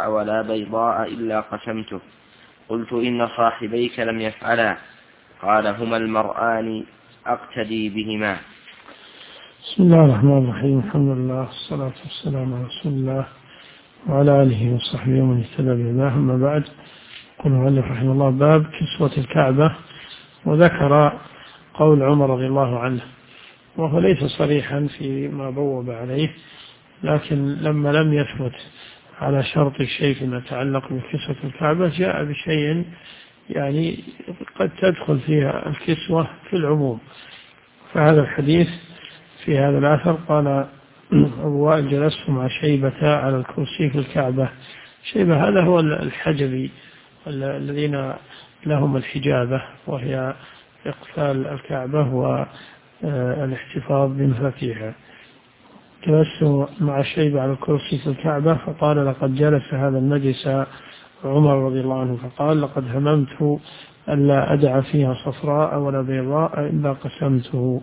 صفراء ولا بيضاء إلا قسمته. قلت إن صاحبيك لم يفعلا. قال هما المرآن أقتدي بهما. بسم الله الرحمن الرحيم. الحمد لله والصلاة والسلام على رسول الله وعلى آله وصحبه ومن اهتدى بهداه. أما بعد، قال المؤلف رحمه الله: باب كسوة الكعبة. وذكر قول عمر رضي الله عنه، وهو ليس صريحا فيما بوب عليه، لكن لما لم يثبت على شرط الشيء فيما يتعلق بكسوة الكعبة جاء بشيء يعني قد تدخل فيها الكسوة في العموم. فهذا الحديث في هذا الأثر قال أبو وائل: جلست مع شيبة على الكرسي في الكعبة. شيبة هذا هو الحجبي الذين لهم الحجابة، وهي إقفال الكعبة والاحتفاظ بمفاتيحها. جلست مع شيبة على الكرسي في الكعبة فقال: لقد جلس هذا المجلس عمر رضي الله عنه، فقال: لقد هممت ألا أدع فيها صفراء ولا بيضاء إلا قسمته.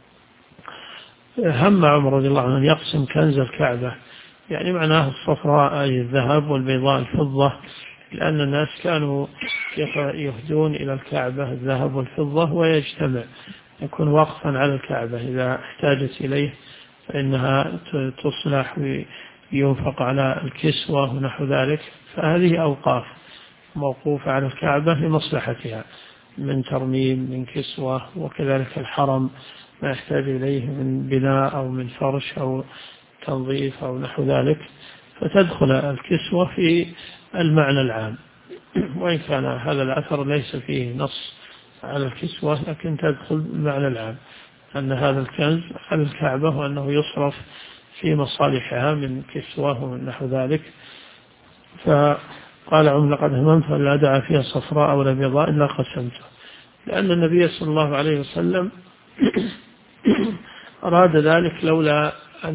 هم عمر رضي الله عنه أن يقسم كنز الكعبة، يعني معناه الصفراء أي الذهب والبيضاء الفضة، لأن الناس كانوا يهدون إلى الكعبة الذهب والفضة ويجتمع، يكون وقفا على الكعبة إذا احتاجت إليه فإنها تصلح وينفق على الكسوة ونحو ذلك. فهذه أوقاف موقوفة على الكعبة لمصلحتها من ترميم من كسوة، وكذلك الحرم ما يحتاج إليه من بناء أو من فرش أو تنظيف أو نحو ذلك، فتدخل الكسوة في المعنى العام. وإن كان هذا الأثر ليس فيه نص على الكسوة، لكن تدخل المعنى العام أن هذا الكنز على الكعبة وأنه يصرف في مصالحها من كسوة ومن نحو ذلك. فقال عمر: لقد هممت أن لا أدع فيها صفراء ولا بيضاء إلا قسمته، لأن النبي صلى الله عليه وسلم أراد ذلك لولا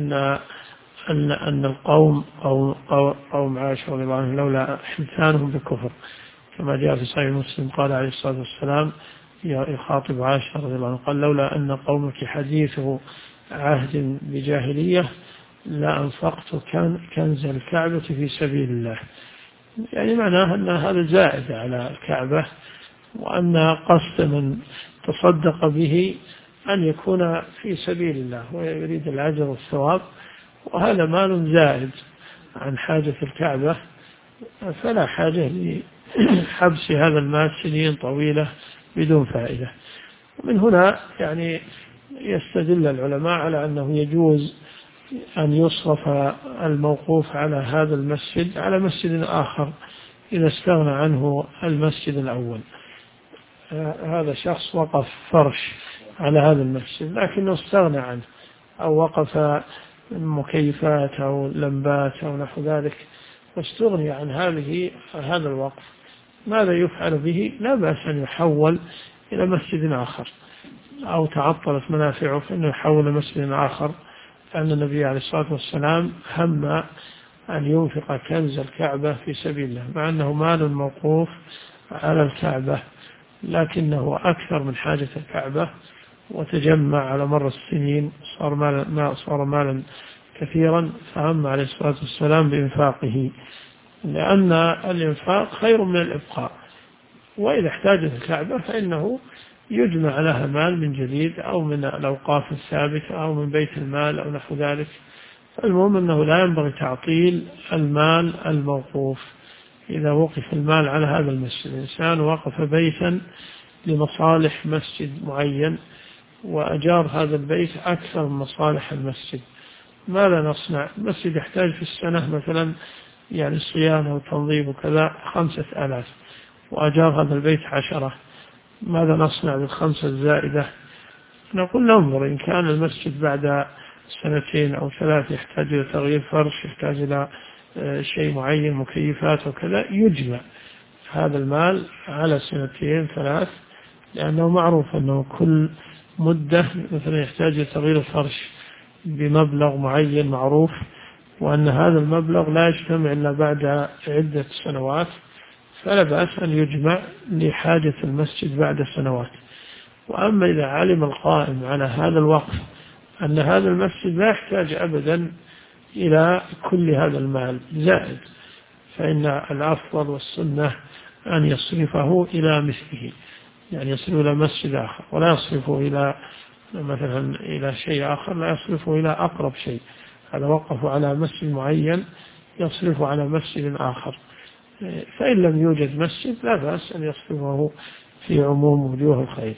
أن القوم قوم عائشة رضي الله عنهم لولا حدثانهم بالكفر، كما جاء في صحيح مسلم قال عليه الصلاة والسلام يخاطب عائشة رضي الله عنها قال: لولا أن قومك حديث عهد بجاهلية لا أنفقت كنز الكعبة في سبيل الله. يعني معناه أن هذا زائد على الكعبة، وأن قصد من تصدق به أن يكون في سبيل الله ويريد الأجر والثواب، وهذا مال زائد عن حاجة الكعبة، فلا حاجة لحبس هذا المال سنين طويلة بدون فائدة. ومن هنا يعني يستدل العلماء على أنه يجوز أن يصرف الموقوف على هذا المسجد على مسجد آخر إذا استغنى عنه المسجد الأول. هذا شخص وقف فرش على هذا المسجد لكنه استغنى عنه، أو وقف مكيفات أو لمبات أو نحو ذلك واستغني عن هذا الوقف، ماذا يفعل به؟ لا بأس أن يحول إلى مسجد آخر، أو تعطلت منافعه فإنه يحول مسجد آخر، لأن النبي عليه الصلاة والسلام هم أن ينفق كنز الكعبة في سبيل الله، مع أنه مال موقوف على الكعبة لكنه أكثر من حاجة الكعبة، وتجمع على مر السنين صار مالا كثيرا، فهم عليه الصلاة والسلام بإنفاقه، لأن الإنفاق خير من الإبقاء. وإذا احتاجت الكعبة فإنه يجمع لها مال من جديد، أو من الأوقاف الثابتة أو من بيت المال أو نحو ذلك. المهم أنه لا ينبغي تعطيل المال الموقوف. إذا وقف المال على هذا المسجد، الإنسان وقف بيتا لمصالح مسجد معين وأجار هذا البيت أكثر من مصالح المسجد، ماذا نصنع؟ المسجد يحتاج في السنة مثلا يعني صيانة وتنظيف وكذا 5000، وأجار هذا البيت 10، ماذا نصنع بالخمسة الزائدة؟ نقول ننظر، إن كان المسجد بعد 2 أو 3 يحتاج إلى تغيير فرش، يحتاج إلى شيء معين مكيفات وكذا، يجمع هذا المال على 2 3، لأنه معروف أنه كل مدة مثلا يحتاج إلى تغيير الفرش بمبلغ معين معروف، وأن هذا المبلغ لا يجتمع إلا بعد عدة سنوات، فلا بأس أن يجمع لحاجة المسجد بعد سنوات. وأما إذا علم القائم على هذا الوقف أن هذا المسجد لا يحتاج أبدا إلى كل هذا المال زائد، فإن الأفضل والسنة أن يصرفه إلى مثله، يعني يصرف إلى مسجد آخر، ولا يصرفه إلى مثلا إلى شيء آخر، لا يصرفه إلى أقرب شيء. هذا وقف على مسجد معين يصرف على مسجد آخر. فإن لم يوجد مسجد لا بأس أن يصرفه في عموم وجوه الخير.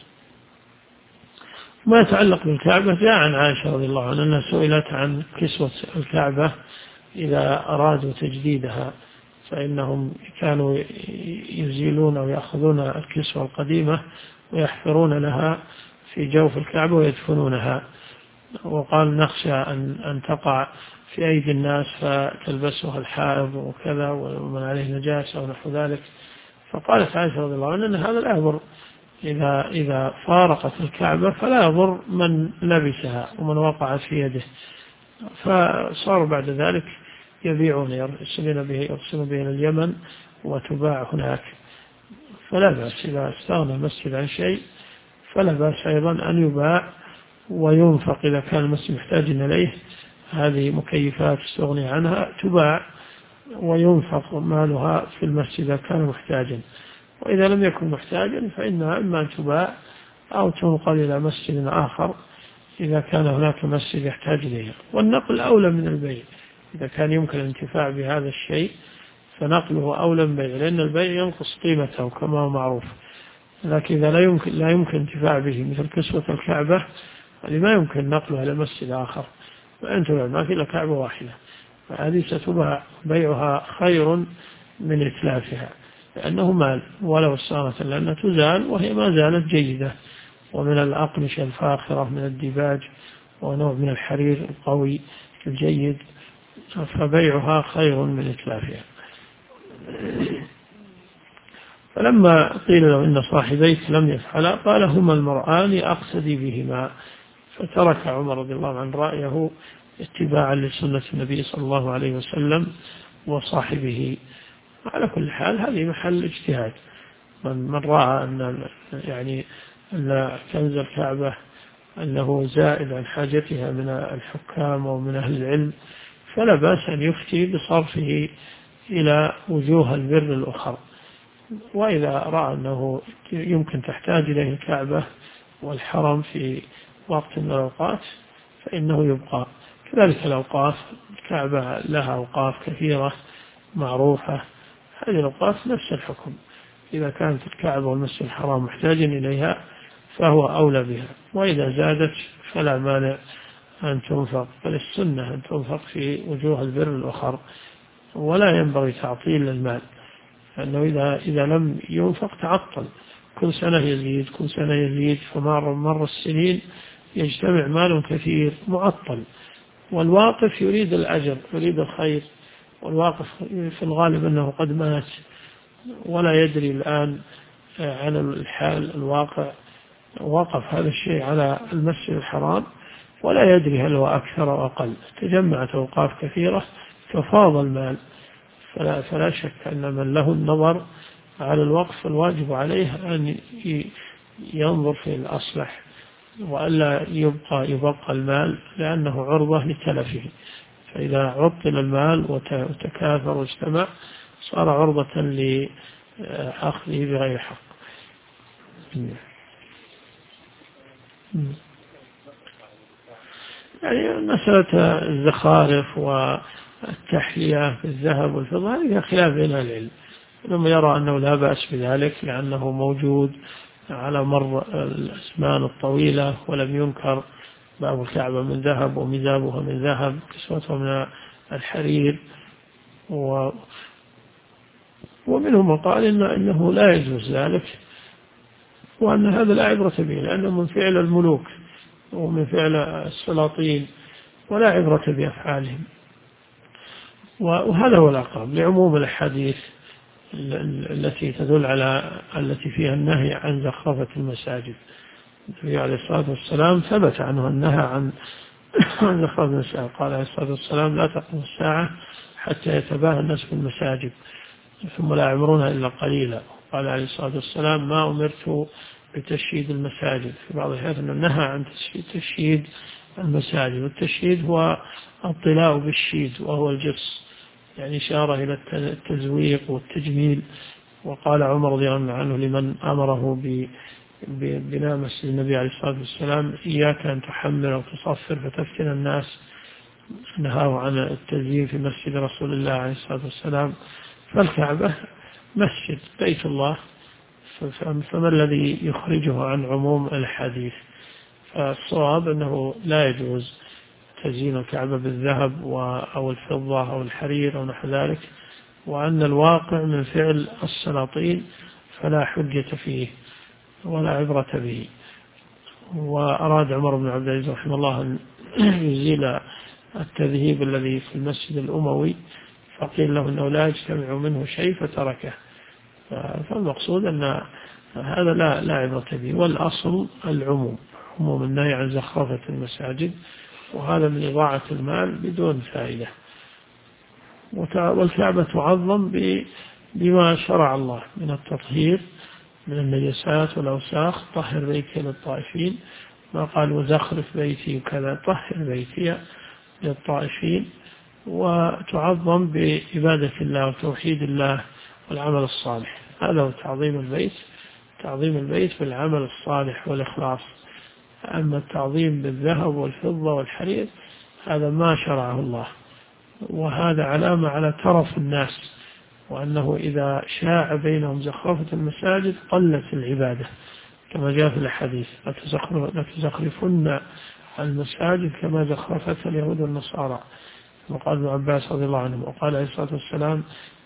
ما يتعلق بالكعبة، جاء عن عائشة رضي الله عنها أنها سئلت عن كسوة الكعبة إذا أرادوا تجديدها، فإنهم كانوا يزيلون ويأخذون الكسوة القديمة ويحفرون لها في جوف الكعبة ويدفنونها، وقال نخشى أن تقع في أيدي الناس فتلبسها الحائض وكذا ومن عليه نجاسة ونحو ذلك. فقالت عائشة رضي الله عنها أن هذا لا يضر، إذا فارقت الكعبة فلا يضر من لبسها ومن وقعت في يده. فصاروا بعد ذلك يبيعون، يرسلون به إلى اليمن وتباع هناك. فلا بأس إذا استغنى المسجد عن شيء فلا بأس أيضا أن يباع وينفق إذا كان المسجد محتاج إليه. هذه مكيفات استغني عنها تباع وينفق مالها في المسجد إذا كان محتاجا، وإذا لم يكن محتاجا فإنها إما أن تباع أو تنقل إلى مسجد آخر إذا كان هناك مسجد يحتاج إليها. والنقل أولى من البيع، إذا كان يمكن الانتفاع بهذا الشيء فنقله أولى من البيع، لأن البيع ينقص قيمته كما هو معروف. لكن إذا لا يمكن انتفاع به مثل كسوة الكعبة ما يمكن نقلها إلى مسجد آخر، وأنت ما في إلا كعبة واحدة، فهذه ستباع، بيعها خير من إتلافها، لأنه مال ولو صارت لأنها تزال وهي ما زالت جيدة، ومن الأقمشة الفاخرة من الديباج ونوع من الحرير القوي الجيد، فبيعها خير من إتلافها. فلما قيل له إن صاحبيك لم يفعلا قال هما المرآن أقتدي بهما، فترك عمر رضي الله عنه رأيه اتباعا لسنة النبي صلى الله عليه وسلم وصاحبه. على كل حال هذه محل اجتهاد، من رأى أن كنز الكعبة أنه زائد عن حاجتها من الحكام ومن أهل العلم فلا بأس أن يفتي بصرفه إلى وجوه البر الأخرى. وإذا رأى أنه يمكن تحتاج إليه الكعبة والحرم في وقت من الأوقات فإنه يبقى. كذلك الأوقاف، الكعبة لها أوقاف كثيرة معروفة، هذه الأوقاف نفس الحكم، إذا كانت الكعبة والمسجد الحرام محتاجا إليها فهو أولى بها، وإذا زادت فلا مانع أن تنفق، بل السنة أن تنفق في وجوه البر الأخر، ولا ينبغي تعطيل المال، لأنه إذا لم ينفق تعطل، كل سنة يزيد فمر السنين يجتمع مال كثير معطل. والواقف يريد الأجر، يريد الخير، والواقف في الغالب أنه قد مات ولا يدري الآن عن الحال الواقع، وقف هذا الشيء على المسجد الحرام ولا يدري هل هو أكثر أو أقل، تجمعت أوقاف كثيرة ففاض المال. فلا شك أن من له النظر على الوقف الواجب عليه أن ينظر في الأصلح، وألا يبقى المال لأنه عرضة لتلفه، فإذا عطل المال وتكاثر واجتمع صار عرضة لأخذه بغير حق. يعني مسألة الزخارف والتحلية في الذهب والفضة هذه خلاف بين العلم، إنما يرى أنه لا بأس بذلك لأنه موجود على مر الأزمان الطويلة ولم ينكر. باب الكعبة من ذهب ومزابها من ذهب، كسوتها من الحرير، ومنهم من قال إنه لا يجوز ذلك، وأن هذا لا عبرة به لأنه من فعل الملوك ومن فعل السلاطين ولا عبرة بأفعالهم. وهذا هو الأقرب لعموم الأحاديث التي تدل على التي فيها النهي عن زخرفة المساجد. النبي عليه الصلاة والسلام ثبت عنه النهي عن زخرفة المساجد، قال عليه الصلاة والسلام لا تقوم الساعة حتى يتباهى الناس في المساجد ثم لا يعمرونها إلا قليلا. قال عليه الصلاة والسلام ما أمرت بتشييد المساجد، في بعض الحيث أنه نهى عن تشييد المساجد، والتشييد هو الطلاء بالشيد وهو الجص، يعني إشارة إلى التزويق والتجميل. وقال عمر رضي الله عنه لمن أمره ببناء مسجد النبي عليه الصلاة والسلام: إياك أن تحمل أو تصفر فتفتن الناس. نهاه عن التزيين في مسجد رسول الله عليه الصلاة والسلام. فالكعبة مسجد بيت الله، فما الذي يخرجه عن عموم الحديث؟ فالصواب أنه لا يجوز تزيين الكعبة بالذهب أو الفضة أو الحرير أو نحو ذلك، وأن الواقع من فعل السلاطين فلا حجة فيه ولا عبرة به. وأراد عمر بن عبد العزيز رحمه الله أن يزيل التذهيب الذي في المسجد الأموي، فقيل له أنه لا يجتمع منه شيء فتركه. فالمقصود أن هذا لا عبرة به، والأصل العموم، عموم النهي عن زخرفة المساجد، وهذا من إضاعة المال بدون فائدة. والكعبة تعظم بما شرع الله من التطهير من النجاسات والأوساخ. طهر بيتي للطائفين، ما قال وزخرف بيتي وكذا، طهر بيتي للطائفين. وتعظم بعبادة الله وتوحيد الله والعمل الصالح. هذا هو تعظيم البيت، تعظيم البيت بالعمل الصالح والإخلاص. أما التعظيم بالذهب والفضة والحرير هذا ما شرعه الله، وهذا علامة على ترف الناس، وأنه إذا شاع بينهم زخرفة المساجد قلت العبادة، كما جاء في الحديث: لتزخرفن المساجد كما زخرفت اليهود والنصارى. وقال ابن عباس رضي الله عنه وقال عليه الصلاة والسلام: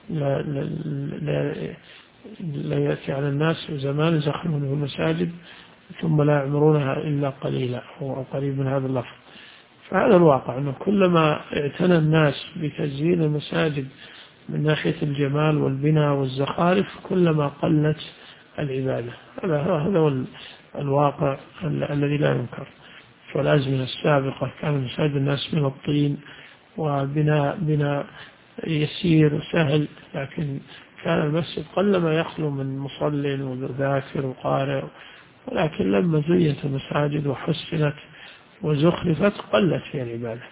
لا يأتي على الناس زمان يزخرفون في المساجد ثم لا يعمرونها إلا قليلا، أو قريب من هذا اللفظ. فهذا الواقع، أنه كلما اعتنى الناس بتزيين المساجد من ناحية الجمال والبناء والزخارف كلما قلت العبادة. هذا هو الواقع الذي لا ينكر. فالأزمنة السابقة كان مساجد الناس من الطين، وبناء يسير وسهل، لكن كان المسجد قلما يخلو من مصل وذاكر وقارئ. ولكن لما زينت المساجد وحسنت وزخرفت قلت فيها العبادة.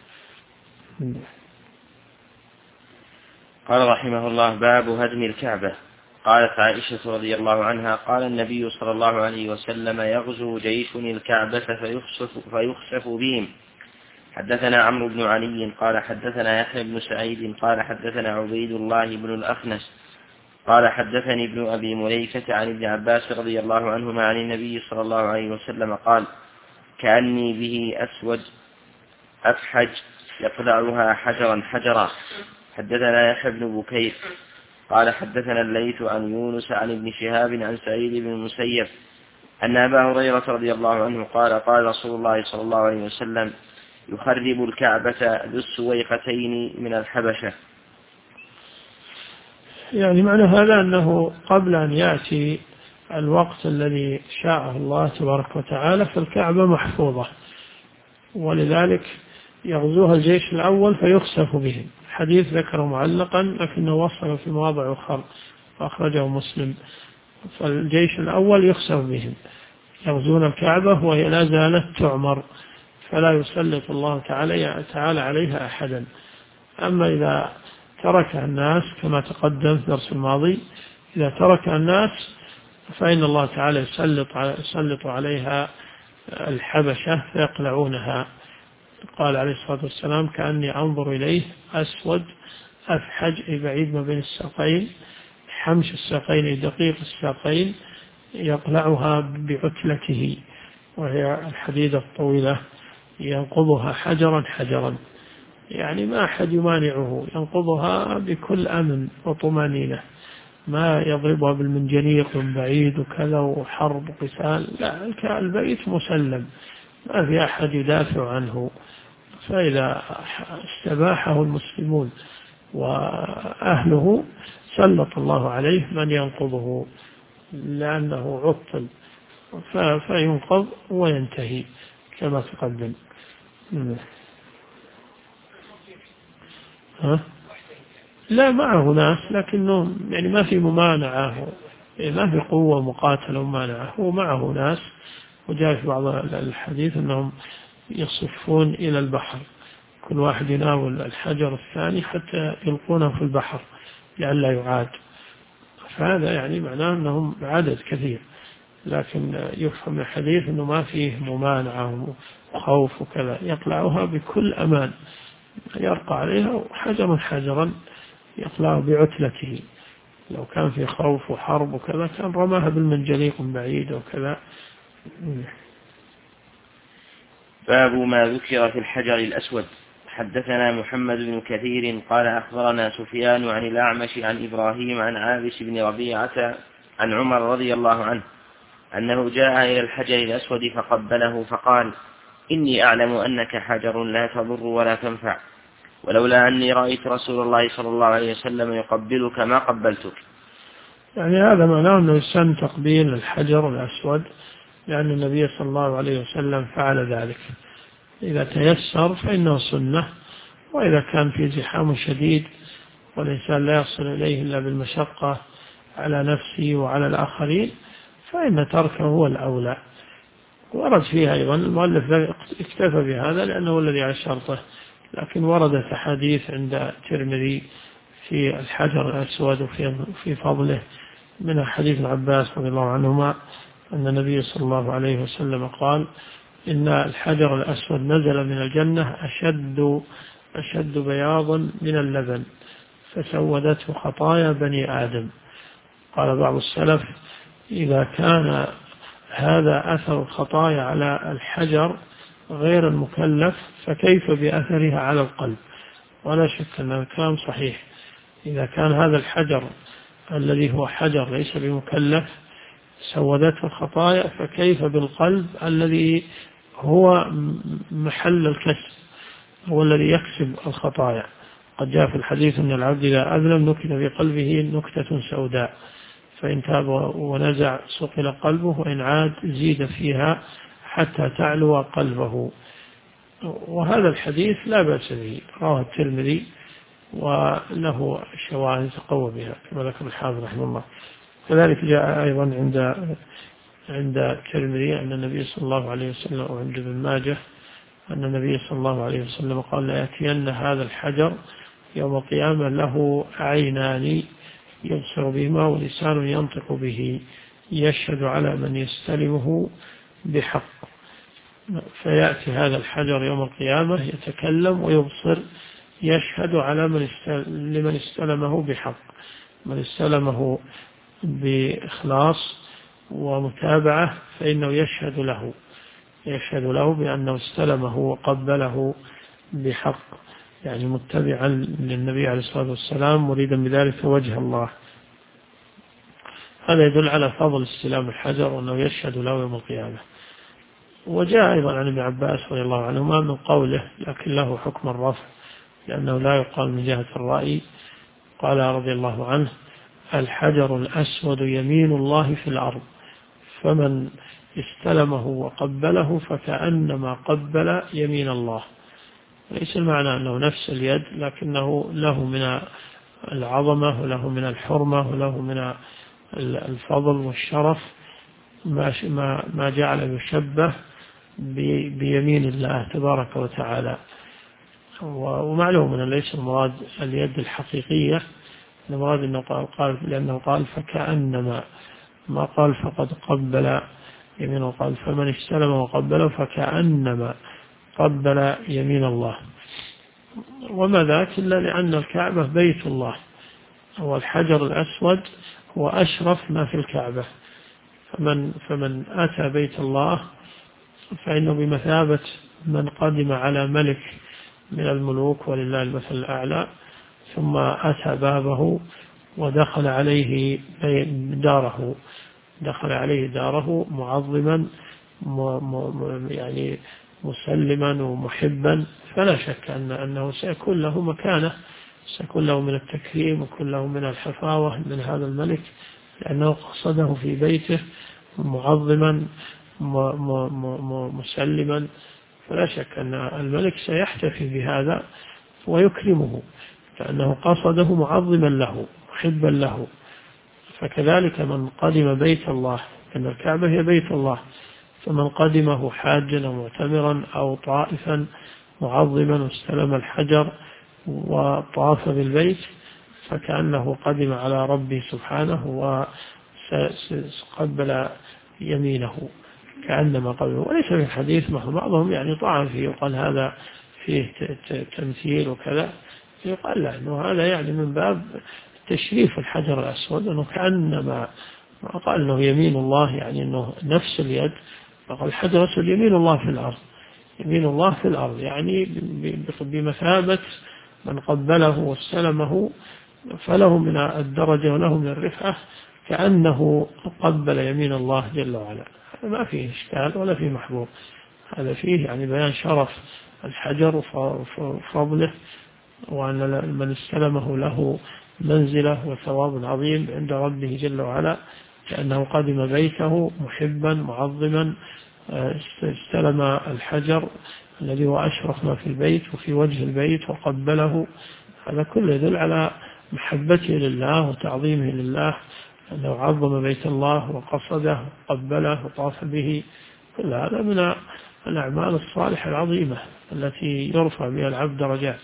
قال رحمه الله: باب هدم الكعبة. قالت عائشة رضي الله عنها: قال النبي صلى الله عليه وسلم: يغزو جيش الكعبة فيخسف بهم. حدثنا عمرو بن علي قال حدثنا يحيى بن سعيد قال حدثنا عبيد الله بن الأخنس قال حدثني ابن أبي مليكة عن ابن عباس رضي الله عنهما عن النبي صلى الله عليه وسلم قال: كأني به أسود أفحج يقلعها حجرا حجرا. حدثنا يحيى بن بكير قال حدثنا الليث عن يونس عن ابن شهاب عن سعيد بن المسيب أن أبا هريرة رضي الله عنه قال: قال رسول الله صلى الله عليه وسلم: يخرب الكعبة ذو السويقتين من الحبشة. يعني معنى هذا أنه قبل أن يأتي الوقت الذي شاءه الله تبارك وتعالى فالكعبة محفوظة، ولذلك يغزوها الجيش الأول فيخسف بهم. حديث ذكره معلقا لكنه وصل في مواضع أخرى وأخرجه مسلم. فالجيش الأول يخسف بهم، يغزون الكعبة وهي لا زالت تعمر، فلا يسلط الله تعالى عليها أحدا. أما إذا تركها الناس كما تقدم في الدرس الماضي، إذا ترك الناس فإن الله تعالى يسلط عليها الحبشة فيقلعونها. قال عليه الصلاة والسلام: كأني أنظر إليه أسود أفحج، أي بعيد ما بين الساقين، حمش الساقين دقيق الساقين، يقلعها بعتلته، وهي الحديدة الطويلة، ينقضها حجرا حجرا، يعني ما أحد يمانعه، ينقضها بكل أمن وطمانينة، ما يضربها بالمنجنيق من بعيد وكذا وحرب وقتال، لا، البيت مسلم ما في أحد يدافع عنه. فإذا استباحه المسلمون وأهله سلط الله عليه من ينقضه لأنه عطل، فينقض وينتهي كما تقدم. لا، معه ناس لكنه يعني ما في ممانعة، ما في قوة مقاتلة ومانعة، هو معه ناس. وجاء في بعض الحديث أنهم يصفون إلى البحر كل واحد يناول الحجر الثاني حتى يلقونه في البحر لئلا يعاد. فهذا يعني معناه أنهم عدد كثير، لكن يفهم من الحديث أنه ما فيه ممانعة وخوف وكذا، يقلعها بكل أمان، يرقى عليها حجرا حجرا يقلعه بعتلته. لو كان في خوف وحرب وكذا كان رماها بالمنجليق من بعيد وكذا. باب ما ذكر في الحجر الأسود. حدثنا محمد بن كثير قال أخبرنا سفيان عن الأعمش عن إبراهيم عن عابس بن ربيعة عن عمر رضي الله عنه أنه جاء إلى الحجر الأسود فقبله فقال: إني أعلم أنك حجر لا تضر ولا تنفع، ولولا أني رأيت رسول الله صلى الله عليه وسلم يقبلك ما قبلتك. يعني هذا معناه أنه يسن تقبيل الحجر الأسود، لأن النبي صلى الله عليه وسلم فعل ذلك. إذا تيسر فإنه سنة، وإذا كان في زحام شديد والإنسان لا يصل إليه إلا بالمشقة على نفسه وعلى الآخرين فإن تركه هو الأولى. ورد فيها أيضا، المؤلف اكتفى بهذا لأنه الذي على شرطه، لكن وردت أحاديث عند الترمذي في الحجر الأسود وفي فضله، من حديث عباس رضي الله عنهما أن النبي صلى الله عليه وسلم قال: إن الحجر الأسود نزل من الجنة أشد بياضا من اللبن فسودته خطايا بني آدم. قال بعض السلف: إذا كان هذا أثر الخطايا على الحجر غير المكلف فكيف بأثرها على القلب؟ ولا شك أن الكلام صحيح. إذا كان هذا الحجر الذي هو حجر ليس بمكلف سودته الخطايا، فكيف بالقلب الذي هو محل الكسب، هو الذي يكسب الخطايا. قد جاء في الحديث أن العبد إذا أذنب نكت في قلبه نكتة سوداء، فإن تاب ونزع صقل قلبه، وإن عاد زيد فيها حتى تعلو قلبه. وهذا الحديث لا بأس به، رواه الترمذي وله شواهد تقوى بها كما ذكر الحافظ رحمه الله. كذلك جاء أيضا عند الترمذي أن النبي صلى الله عليه وسلم، وعند ابن ماجه أن النبي صلى الله عليه وسلم قال: لا يأتين هذا الحجر يوم القيامة له عينان يبصر بهما ولسان ينطق به يشهد على من يستلمه بحق. فيأتي هذا الحجر يوم القيامة يتكلم ويبصر، يشهد على لمن استلمه بحق، من استلمه بإخلاص ومتابعة فإنه يشهد له بأنه استلمه وقبله بحق، يعني متبعا للنبي عليه الصلاة والسلام مريدا بذلك وجه الله. هذا يدل على فضل استلام الحجر وأنه يشهد له يوم القيامة. وجاء أيضا عن ابن عباس رضي الله عنهما من قوله، لكن له حكم الرفع لأنه لا يقال من جهة الرأي. قال رضي الله عنه: الحجر الأسود يمين الله في الأرض، فمن استلمه وقبله فكأنما قبل يمين الله. ليس المعنى أنه نفس اليد، لكنه له من العظمة وله من الحرمة وله من الفضل والشرف ما جعل يشبه بيمين الله تبارك وتعالى. ومعلوم أن ليس المراد اليد الحقيقية، المراد أنه قال لأنه قال فكأنما، ما قال فقد قبل يمين، قال فمن استلم وقبله فكأنما قبل يمين الله. وما ذاك إلا لأن الكعبة بيت الله، والحجر الأسود هو أشرف ما في الكعبة، فمن أتى بيت الله فإنه بمثابة من قدم على ملك من الملوك ولله المثل الأعلى، ثم أتى بابه ودخل عليه داره معظما يعني مسلما ومحبا، فلا شك أنه سيكون له مكانة، سيكون له من التكريم وكل له من الحفاوة من هذا الملك، لأنه قصده في بيته معظما مسلما. فلا شك أن الملك سيحتفي بهذا ويكرمه، لأنه قصده معظما له محبا له. فكذلك من قدم بيت الله، أن الكعبة هي بيت الله، فمن قدمه حاجا أو معتمرا أو طائفا معظما واستلم الحجر وطاف بالبيت فكأنه قدم على ربه سبحانه وقبل يمينه كأنما قبله. وليس في الحديث بعضهم يعني طعن فيه وقال هذا فيه تمثيل وكذا، يقال لا أنه هذا يعني من باب تشريف الحجر الأسود، أنه كأنما قال أنه يمين الله، يعني أنه نفس اليد. فقال الحجر الأسود يمين الله في الأرض، يمين الله في الأرض، يعني بمثابة من قبله واستلمه فله من الدرجة وله من الرفعة كأنه قبل يمين الله جل وعلا. هذا ما فيه إشكال ولا فيه محبوب، هذا فيه يعني بيان شرف الحجر وفضله، وأن من استلمه له منزلة وثواب عظيم عند ربه جل وعلا، كأنه قدم بيته محبا معظما استلم الحجر الذي هو أشرف ما في البيت وفي وجه البيت وقبله. هذا كله يدل على محبته لله وتعظيمه لله، أنه عظم بيت الله وقصده وقبله وطاف به. كل هذا من الأعمال الصالحة العظيمة التي يرفع بها العبد درجات.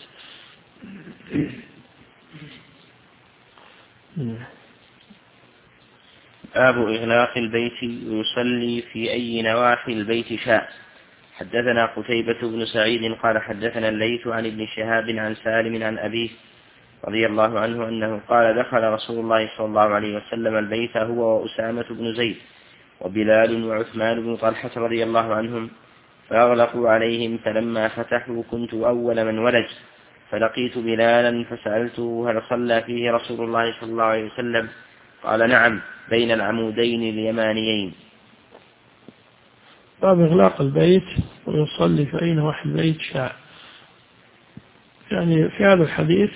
باب إغلاق البيت ويصلي في أي نواحي البيت شاء. حدثنا قتيبة بن سعيد قال حدثنا الليث عن ابن شهاب عن سالم عن أبيه رضي الله عنه أنه قال دخل رسول الله صلى الله عليه وسلم البيت هو وأسامة بن زيد وبلال وعثمان بن طلحة رضي الله عنهم فأغلقوا عليهم، فلما فتحوا كنت أول من ولج، فلقيت بلالا فسألته هل صلى فيه رسول الله صلى الله عليه وسلم؟ قال نعم، بين العمودين اليمانيين. باب إغلاق البيت ويصلي في أي نواحي البيت شاء. يعني في هذا الحديث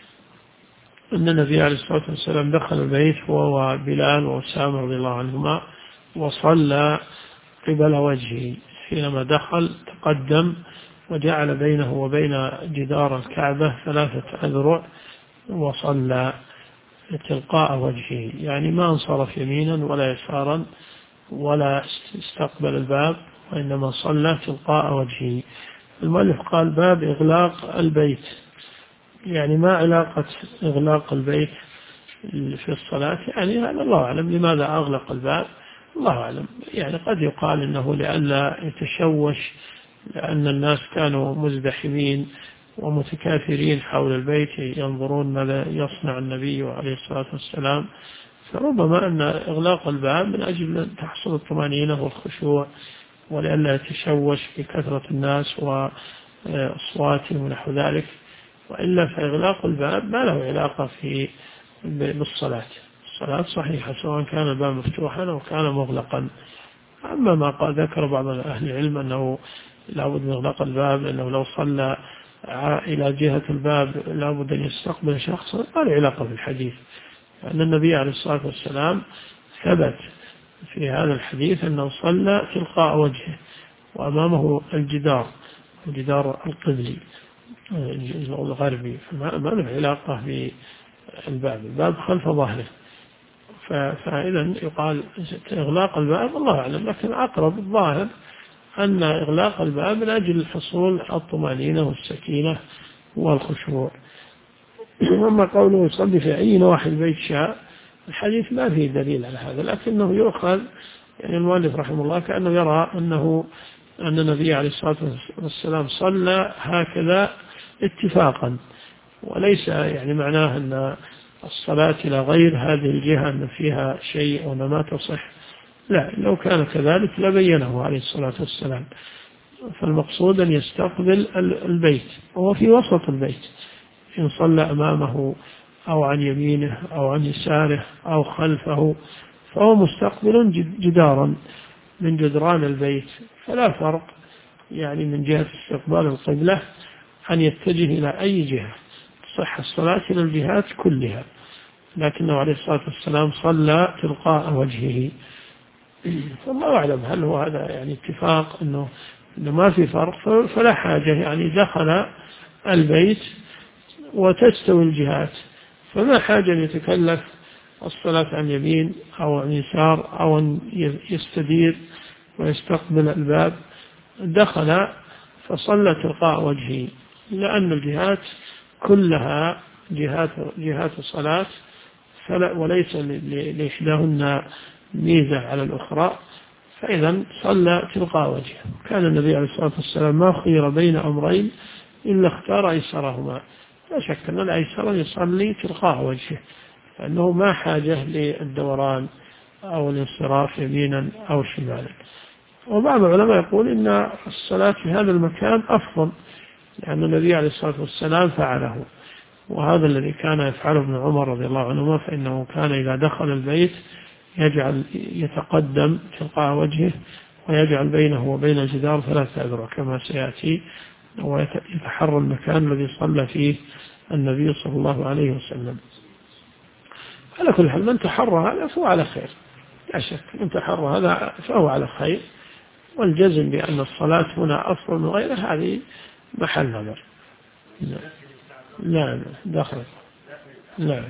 أن النبي عليه الصلاة والسلام دخل البيت هو وبلال وأسامة رضي الله عنهما وصلى قبل وجهه. حينما دخل تقدم وجعل بينه وبين جدار الكعبة 3 أذرع وصلى تلقاء وجهه، يعني ما انصرف يمينا ولا يسارا ولا استقبل الباب، وإنما صلى تلقاء وجهه. المؤلف قال باب إغلاق البيت، يعني ما علاقة إغلاق البيت في الصلاة؟ يعني هذا الله أعلم لماذا أغلق الباب، الله أعلم. يعني قد يقال إنه لئلا يتشوش، لأن الناس كانوا مزدحمين ومتكاثرين حول البيت ينظرون ماذا يصنع النبي عليه الصلاة والسلام، فربما أن إغلاق الباب من أجل أن تحصل الطمأنينة والخشوع، ولئلا يتشوش بكثرة الناس وأصواتهم ونحو ذلك. وإلا فإغلاق الباب ما له علاقة بالصلاة. الصلاة صحيحة سواء كان الباب مفتوحا أو كان مغلقا. أما ما قال ذكر بعض أهل العلم أنه لابد من إغلاق الباب، لأنه لو صلى إلى جهة الباب لابد أن يستقبل شخصا، ما له علاقة بالحديث، لأن النبي عليه الصلاة والسلام ثبت في هذا الحديث أنه صلى تلقاء وجهه وأمامه الجدار القبلي الغربي، فما له علاقة بالباب، الباب خلف ظهره. فإذا يقال إغلاق الباب الله أعلم، لكن أقرب الظاهر أن إغلاق الباب من أجل حصول الطمأنينة والسكينة والخشوع. أما قوله يصلي في أي نواحي البيت شاء، الحديث ما فيه دليل على هذا، لكنه يؤخذ، يعني المؤلف رحمه الله كأنه يرى أن النبي عليه الصلاة والسلام صلى هكذا اتفاقا، وليس يعني معناه أن الصلاة إلى غير هذه الجهة أن فيها شيء وأن ما تصح، لا، لو كان كذلك لبينه عليه الصلاة والسلام. فالمقصود أن يستقبل البيت وهو في وسط البيت، إن صلى أمامه أو عن يمينه أو عن يساره أو خلفه فهو مستقبل جدارا من جدران البيت، فلا فرق يعني من جهة استقبال القبلة أن يتجه إلى أي جهة، تصح الصلاة إلى الجهات كلها، لكنه عليه الصلاة والسلام صلى تلقاء وجهه. فالله أعلم هل هو هذا يعني اتفاق أنه ما في فرق، فلا حاجة، يعني دخل البيت وتستوي الجهات، فما حاجة أن يتكلف الصلاة عن يمين أو عن يسار أو أن يستدير ويستقبل الباب. دخل فصلى تلقاء وجهه، لأن الجهات كلها جهات الصلاة وليس لإحداهن ميزة على الأخرى، فإذا صلى تلقاء وجهه. كان النبي عليه الصلاة والسلام ما خير بين أمرين إلا اختار أيسرهما، لا شك أن الأيسر يصلي تلقاء وجهه، لأنه ما حاجة للدوران أو الانصراف يمينا أو شمالا. وبعض العلماء يقول إن الصلاة في هذا المكان أفضل، لأن النبي عليه الصلاة والسلام فعله، وهذا الذي كان يفعله ابن عمر رضي الله عنهما، فإنه كان إذا دخل البيت يتقدم تلقاء وجهه ويجعل بينه وبين الجدار 3 أذرع كما سيأتي، ويتحرى المكان الذي صلى فيه النبي صلى الله عليه وسلم. على كل حال من تحرى هذا فهو على خير، لا شك من تحرى هذا فهو على خير، والجزم بأن الصلاة هنا أفضل من غيره هذه محل نظر. نعم داخل. نعم.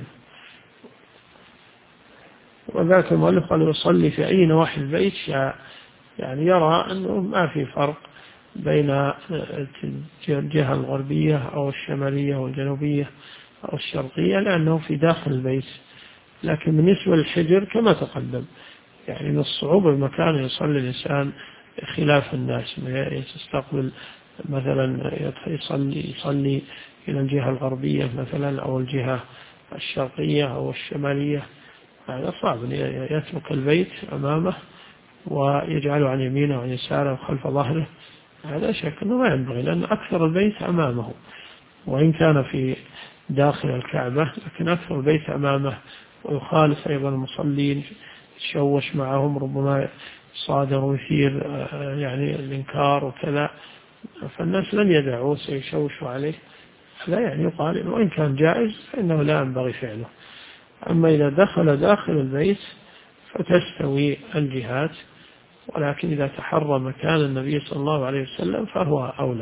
وذاك المؤلف قال يصلي في أي نواحي البيت شاء، يعني يرى أنه ما في فرق بين الجهة الغربية أو الشمالية والجنوبية أو الشرقية، لأنه في داخل البيت. لكن بالنسبة للحجر كما تقدم، يعني من الصعوبة المكان يصلي الإنسان خلاف الناس، يستقبل مثلا يصلي إلى الجهة الغربية مثلا أو الجهة الشرقية أو الشمالية، هذا صعب. يترك البيت أمامه ويجعله عن يمينه وعن يساره وخلف ظهره، هذا شك أنه ما ينبغي، لأن أكثر البيت أمامه، وإن كان في داخل الكعبة لكن أكثر البيت أمامه، ويخالف أيضا المصلين، يتشوش معهم، ربما صادر ويثير يعني الإنكار وكذا، فالناس لن يدعوه سيشوشوا عليه. هذا يعني يقال إنه وإن كان جائز فإنه لا ينبغي فعله. أما إذا دخل داخل البيت فتستوي الجهات، ولكن إذا تحرى مكان النبي صلى الله عليه وسلم فهو أولى.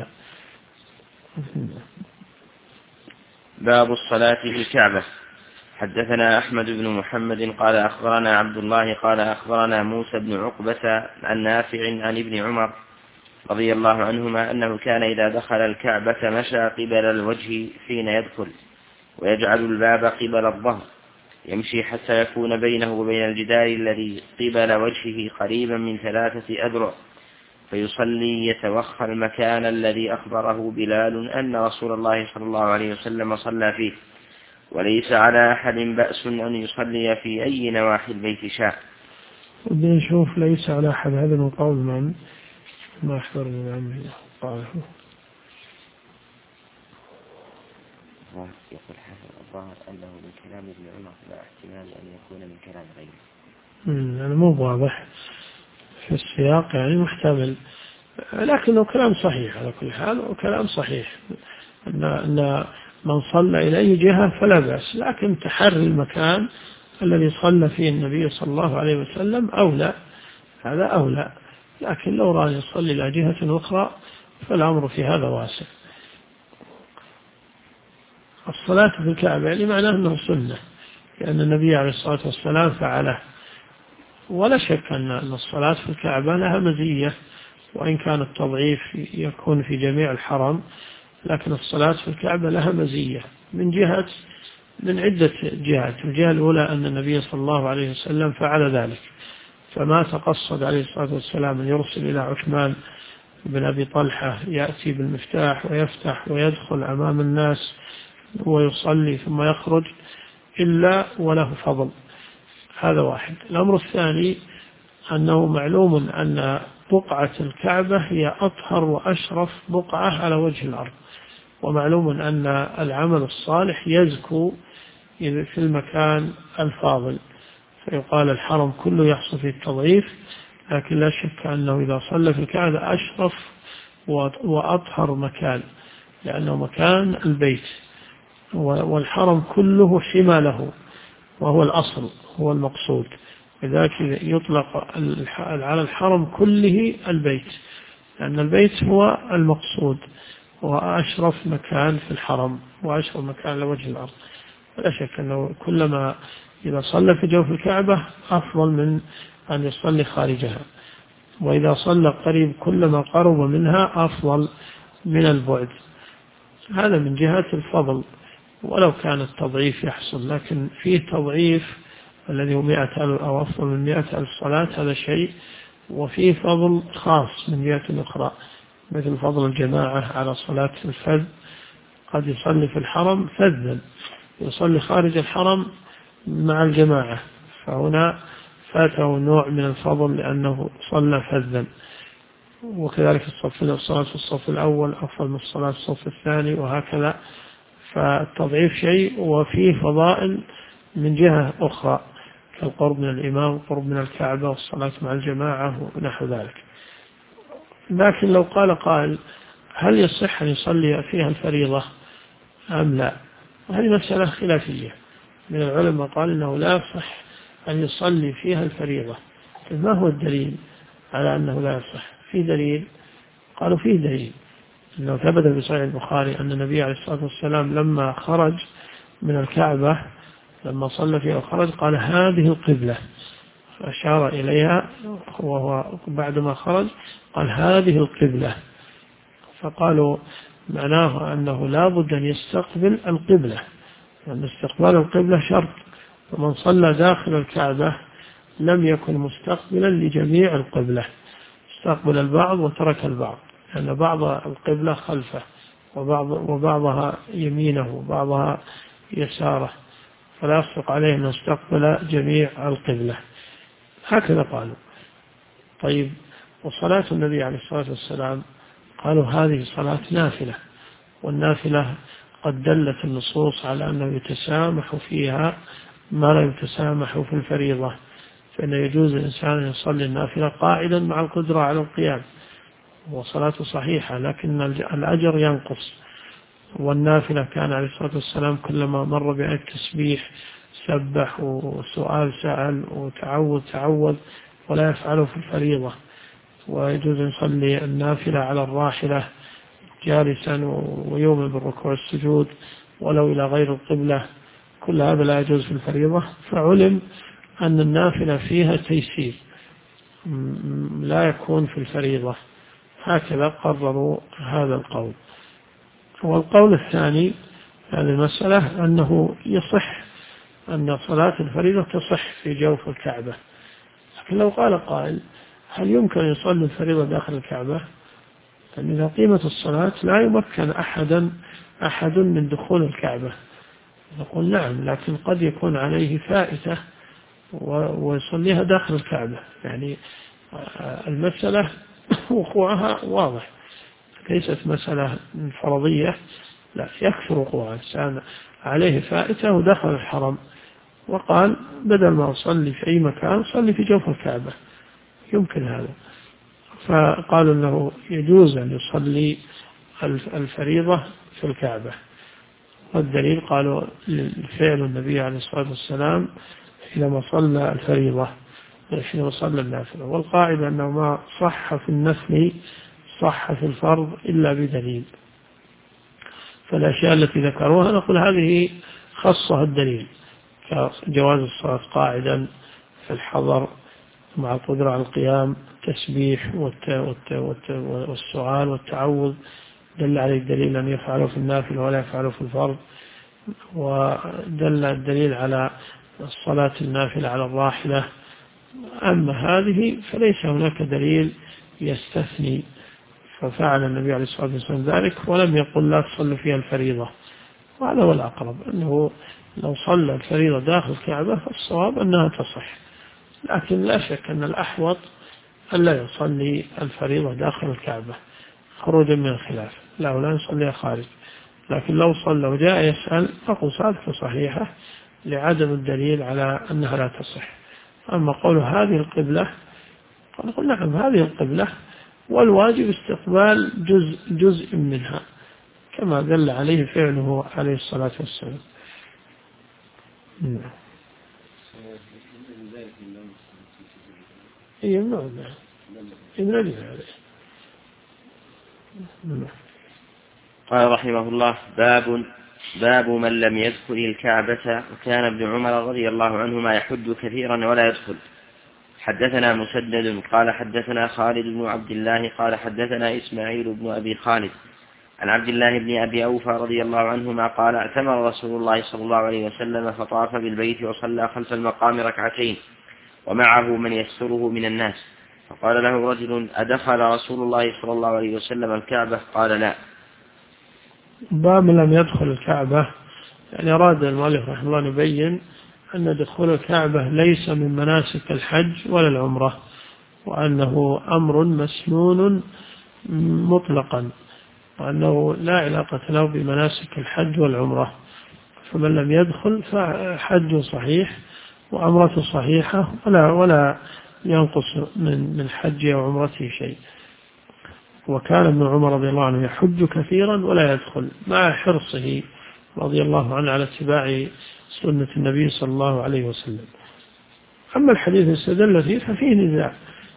باب الصلاة في الكعبة. حدثنا أحمد بن محمد قال أخبرنا عبد الله قال أخبرنا موسى بن عقبة عن نافع عن ابن عمر رضي الله عنهما أنه كان إذا دخل الكعبة مشى قبل الوجه حين يدخل، ويجعل الباب قبل الظهر، يمشي حتى يكون بينه وبين الجدار الذي قبل وجهه قريبا من 3 أذرع، فيصلي يتوخى المكان الذي أخبره بلال أن رسول الله صلى الله عليه وسلم صلى فيه، وليس على أحد بأس أن يصلي في أي نواحي البيت شاء. ودي نشوف ليس على أحد، هذا من قول من ما أحضر من عمه قاله. يقول حسن الظاهر أنه من كلام ابن عمر لا احتمال أن يكون من كلام غيره. يعني مو واضح في السياق، يعني محتمل، لكنه كلام صحيح على كل حال، وكلام صحيح أن من صلى إلى أي جهة فلا بأس، لكن تحري المكان الذي صلى فيه النبي صلى الله عليه وسلم أولى، هذا أولى. لكن لو رأى يصلي إلى جهة أخرى فالأمر في هذا واسع. الصلاة في الكعبة يعني معناه أنه سنة، لأن النبي عليه الصلاة والسلام فعله، ولا شك أن الصلاة في الكعبة لها مزية، وإن كان التضعيف يكون في جميع الحرم، لكن الصلاة في الكعبة لها مزية من عدة جهات. الجهة الأولى أن النبي صلى الله عليه وسلم فعل ذلك، فما تقصد عليه الصلاة والسلام أن يرسل إلى عثمان بن أبي طلحة يأتي بالمفتاح ويفتح ويدخل أمام الناس ويصلي ثم يخرج إلا وله فضل. هذا واحد. الأمر الثاني أنه معلوم أن بقعة الكعبة هي أطهر وأشرف بقعة على وجه الأرض، ومعلوم أن العمل الصالح يزكو في المكان الفاضل، فيقال الحرم كله يحصل فيه التضعيف، لكن لا شك أنه إذا صلى في الكعبة أشرف وأطهر مكان، لأنه مكان البيت، والحرم كله حمى له، وهو الأصل، هو المقصود، لذلك يطلق على الحرم كله البيت، لأن البيت هو المقصود وأشرف مكان في الحرم وأشرف مكان لوجه الأرض. لا شك أنه كلما إذا صلى في جوف الكعبة أفضل من أن يصلي خارجها، وإذا صلى قريب كلما قرب منها أفضل من البعد. هذا من جهة الفضل، ولو كان التضعيف يحصل، لكن فيه تضعيف الذي هو 100,000 أو أفضل من 100,000 صلاة، هذا شيء. وفيه فضل خاص من جهة أخرى، مثل فضل الجماعة على صلاة الفذ. قد يصلي في الحرم فذا، يصلي خارج الحرم مع الجماعة، فهنا فاته نوع من الفضل لأنه صلى فذا. وكذلك الصلاة في الصف الأول أفضل من الصلاة في الصف الثاني، وهكذا. فالتضعيف شيء، وفيه فضائل من جهة أخرى كالقرب من الإمام والقرب من الكعبة والصلاة مع الجماعة ونحو ذلك. لكن لو قال قائل هل يصح أن يصلي فيها الفريضة أم لا؟ هذه مسألة خلافية. من العلماء قال إنه لا يصح أن يصلي فيها الفريضة. ما هو الدليل على أنه لا يصح؟ في دليل؟ قالوا فيه دليل، أنه ثبت في صحيح البخاري أن النبي عليه الصلاة والسلام لما خرج من الكعبة، لما صلى فيها وخرج، قال هذه القبلة، فأشار إليها، وهو بعدما خرج قال هذه القبلة. فقالوا معناه أنه لا بد أن يستقبل القبلة، لأن استقبال القبلة شرط، ومن صلى داخل الكعبة لم يكن مستقبلا لجميع القبلة، استقبل البعض وترك البعض، لأن بعض القبلة خلفه وبعضها يمينه وبعضها يساره، فلا يصدق عليه أن يستقبل جميع القبلة. هكذا قالوا. طيب، وصلاة النبي عليه الصلاة والسلام قالوا هذه صلاة نافلة، والنافلة قد دلت النصوص على أنه يتسامح فيها ما لا يتسامح في الفريضة، فإن يجوز الإنسان أن يصلي النافلة قاعدا مع القدرة على القيام، وصلاته صحيحة، لكن الأجر ينقص. والنافلة كان عليه الصلاة والسلام كلما مر بآية تسبيح سبح، وسؤال سأل، وتعوذ تعوذ، ولا يفعله في الفريضة. ويجوز أن يصلي النافلة على الراحلة جالسا ويوم بالركوع السجود ولو إلى غير القبلة، كل هذا لا يجوز في الفريضة. فعلم أن النافلة فيها تيسير لا يكون في الفريضة. هكذا قرروا هذا القول. والقول الثاني هذه المسألة أنه يصح أن صلاة الفريضة تصح في جوف الكعبة. لكن لو قال قائل هل يمكن أن يصلي الفريضة داخل الكعبة؟ لأن إذا قيمة الصلاة لا يمكن أحد من دخول الكعبة، نقول نعم، لكن قد يكون عليه فائتة ويصليها داخل الكعبة. يعني المسألة وقوعها واضح، ليست مسألة فرضية، لا، يكثر وقوعها. الإنسان عليه فائتة ودخل الحرم وقال بدل ما أصلي في أي مكان صلي في جوف الكعبة، يمكن هذا. فقالوا أنه يجوز أن يصلي الفريضة في الكعبة. والدليل قالوا فعل النبي عليه الصلاة والسلام حينما صلى الفريضة، حينما صلى النافلة. والقاعدة أنه ما صح في النفل صح في الفرض إلا بدليل. فالأشياء التي ذكروها نقول هذه خصها الدليل، كجواز الصلاة قاعدا في الحضر مع القدرة على القيام، التسبيح والسؤال والتعوذ دل عليه الدليل أن يفعله في النافل ولا يفعله في الفرض. ودل الدليل على الصلاة النافلة على الراحلة. أما هذه فليس هناك دليل يستثني، ففعل النبي عليه الصلاة والسلام ذلك ولم يقل لا تصلي فيها الفريضة. وهذا هو الأقرب، أنه لو صلى الفريضة داخل الكعبة فالصواب أنها تصح، لكن لا شك أن الأحوط ألا يصلي الفريضة داخل الكعبة خروجا من الخلاف، لا يصليها خارج. لكن لو صلى وجاء يسأل أقول صلاته صحيحة لعدم الدليل على أنها لا تصح. أما قول هذه القبلة، نقول نعم هذه القبلة، والواجب استقبال جزء منها كما دل عليه فعله عليه الصلاة والسلام. يمنعون قال رحمه الله باب من لم يدخل الكعبة. وكان ابن عمر رضي الله عنهما يحج كثيرا ولا يدخل. حدثنا مسدد قال حدثنا خالد بن عبد الله قال حدثنا إسماعيل بن أبي خالد عن عبد الله بن أبي أوفى رضي الله عنهما قال اعتمر رسول الله صلى الله عليه وسلم فطاف بالبيت وصلى خلف المقام ركعتين ومعه من يستره من الناس، فقال له رجل أدخل رسول الله صلى الله عليه وسلم الكعبة؟ قال لا. باب لم يدخل الكعبة، يعني أراد المؤلف رحمه الله يبين أن دخول الكعبة ليس من مناسك الحج ولا العمرة، وأنه أمر مسنون مطلقا، وأنه لا علاقة له بمناسك الحج والعمرة، فمن لم يدخل فحج صحيح وعمرته صحيحة ولا ينقص من حجه وعمرته شيء. وكان ابن عمر رضي الله عنه يحج كثيرا ولا يدخل مع حرصه رضي الله عنه على اتباع سنة النبي صلى الله عليه وسلم. أما الحديث استدل فيه ففيه نزاع،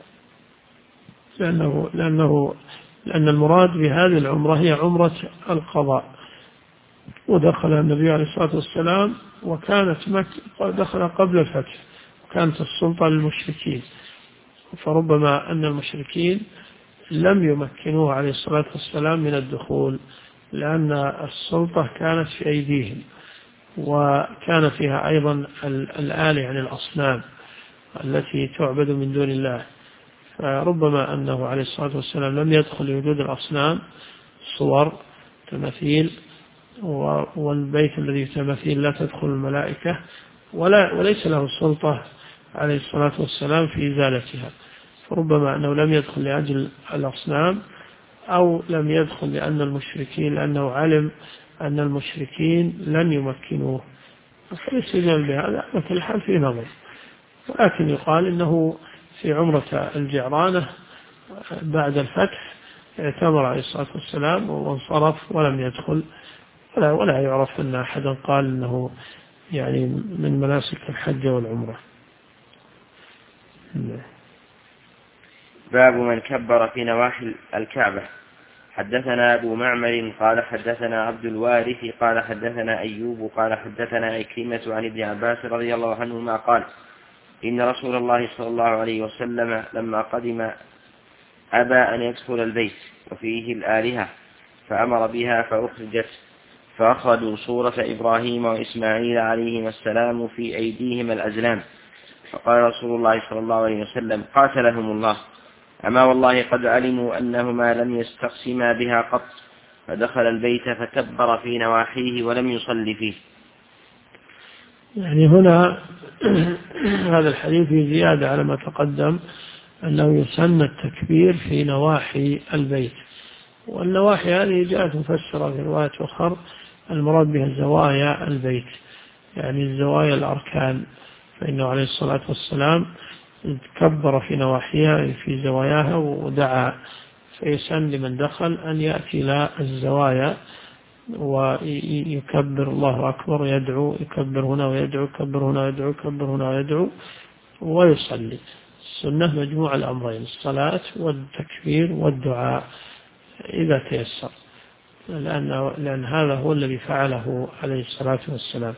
لأن المراد بهذه العمرة هي عمرة القضاء، ودخل النبي عليه الصلاة والسلام وكانت دخل قبل الفتح، وكانت السلطة للمشركين، فربما أن المشركين لم يمكنوه عليه الصلاة والسلام من الدخول، لأن السلطة كانت في أيديهم، وكان فيها أيضا الآلهة يعني الأصنام التي تعبد من دون الله، فربما أنه عليه الصلاة والسلام لم يدخل لوجود الأصنام صور تماثيل، والبيت الذي تماثيل لا تدخل الملائكة، وليس له سلطة عليه الصلاة والسلام في إزالتها، فربما أنه لم يدخل لأجل الأصنام، أو لم يدخل لأنه علم أن المشركين لن يمكنوه، فالاستدلال بهذا على كل حال في نظر. ولكن يقال إنه في عمرة الجعرانة بعد الفتح اعتمر عليه الصلاة والسلام وانصرف ولم يدخل، ولا يعرف أن أحدا قال إنه يعني من مناسك الحج والعمرة. باب من كبر في نواحي الكعبة. حدثنا أبو معمر قال حدثنا عبد الوارث قال حدثنا أيوب قال حدثنا عكرمة عن ابن عباس رضي الله عنهما قال إن رسول الله صلى الله عليه وسلم لما قدم أبى أن يدخل البيت وفيه الآلهة، فأمر بها فأخرجت، فأخذوا صورة إبراهيم وإسماعيل عليهما السلام في أيديهم الأزلام، فقال رسول الله صلى الله عليه وسلم قاتلهم الله، أما والله قد علموا أنهما لم يستقسما بها قط، فدخل البيت فكبر في نواحيه ولم يصل فيه. يعني هنا هذا الحديث في زيادة على ما تقدم، أنه يسن التكبير في نواحي البيت، والنواحي هذه جاءت مفسرة في رواية أخرى المراد بها زوايا البيت، يعني الزوايا الأركان، فإنه عليه الصلاة والسلام كبر في نواحيها في زواياها ودعا، فيسن لمن دخل أن يأتي إلى الزوايا ويكبر الله أكبر، يدعو، يكبر هنا ويدعو، يكبر هنا ويدعو، يكبر هنا ويدعو ويصلي. السنة مجموع الأمرين، الصلاة والتكبير والدعاء إذا تيسر، لأن هذا هو الذي فعله عليه الصلاة والسلام.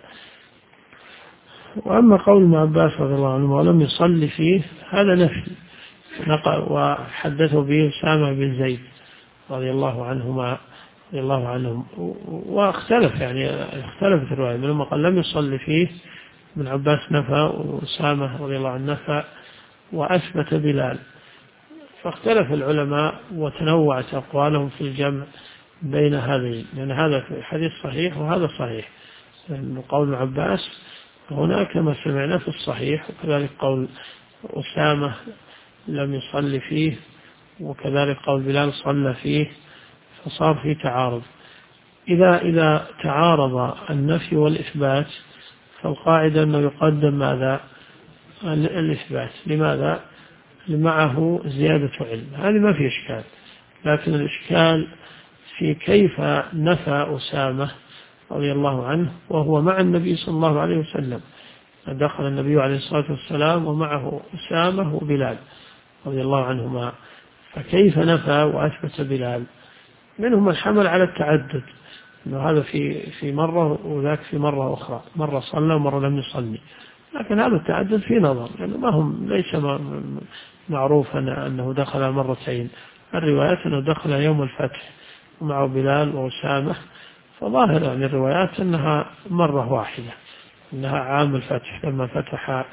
وأما قول ابن عباس رضي الله عنه ولم يصلي فيه، هذا نفي، وحدثه به أسامة بن زيد رضي الله عنهم، واختلف، يعني اختلفت الرواية، منهم قال لم يصلي فيه، ابن عباس نفى، وأسامة رضي الله عنه نفى، وأثبت بلال، فاختلف العلماء وتنوعت أقوالهم في الجمع بين هذين، لأن هذا حديث صحيح وهذا صحيح، لأن قول ابن عباس هنا كما سمعنا في الصحيح، وكذلك قول أسامة لم يصلي فيه، وكذلك قول بلال صلى فيه، فصار في تعارض. إذا تعارض النفي والإثبات فالقاعدة أنه يقدم ماذا؟ الإثبات. لماذا؟ معه زيادة علم، هذه ما في إشكال، لكن الإشكال في كيف نفى أسامة رضي الله عنه وهو مع النبي صلى الله عليه وسلم، دخل النبي عليه الصلاة والسلام ومعه أسامة وبلال رضي الله عنهما، فكيف نفى وأثبت بلال؟ منهم الحمل على التعدد، إنه هذا في مرة وذاك في مرة أخرى، مرة صلى ومرة لم يصلي، لكن هذا التعدد في نظر، لأنه ما هم ليس معروفا أنه دخل مرتين، الروايات أنه دخل يوم الفتح ومعه بلال وأسامة، فظاهر يعني الروايات أنها مرة واحدة، أنها عام الفتح لما فتح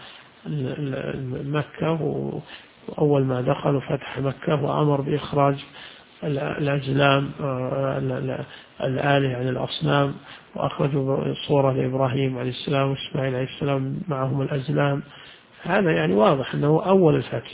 مكة، وأول ما دخلوا فتح مكة وأمر بإخراج الأزلام الآلهة عن الأصنام، وأخرجوا صورة لإبراهيم عليه السلام وإسماعيل عليه السلام معهم الأزلام. هذا يعني واضح أنه أول الفتح.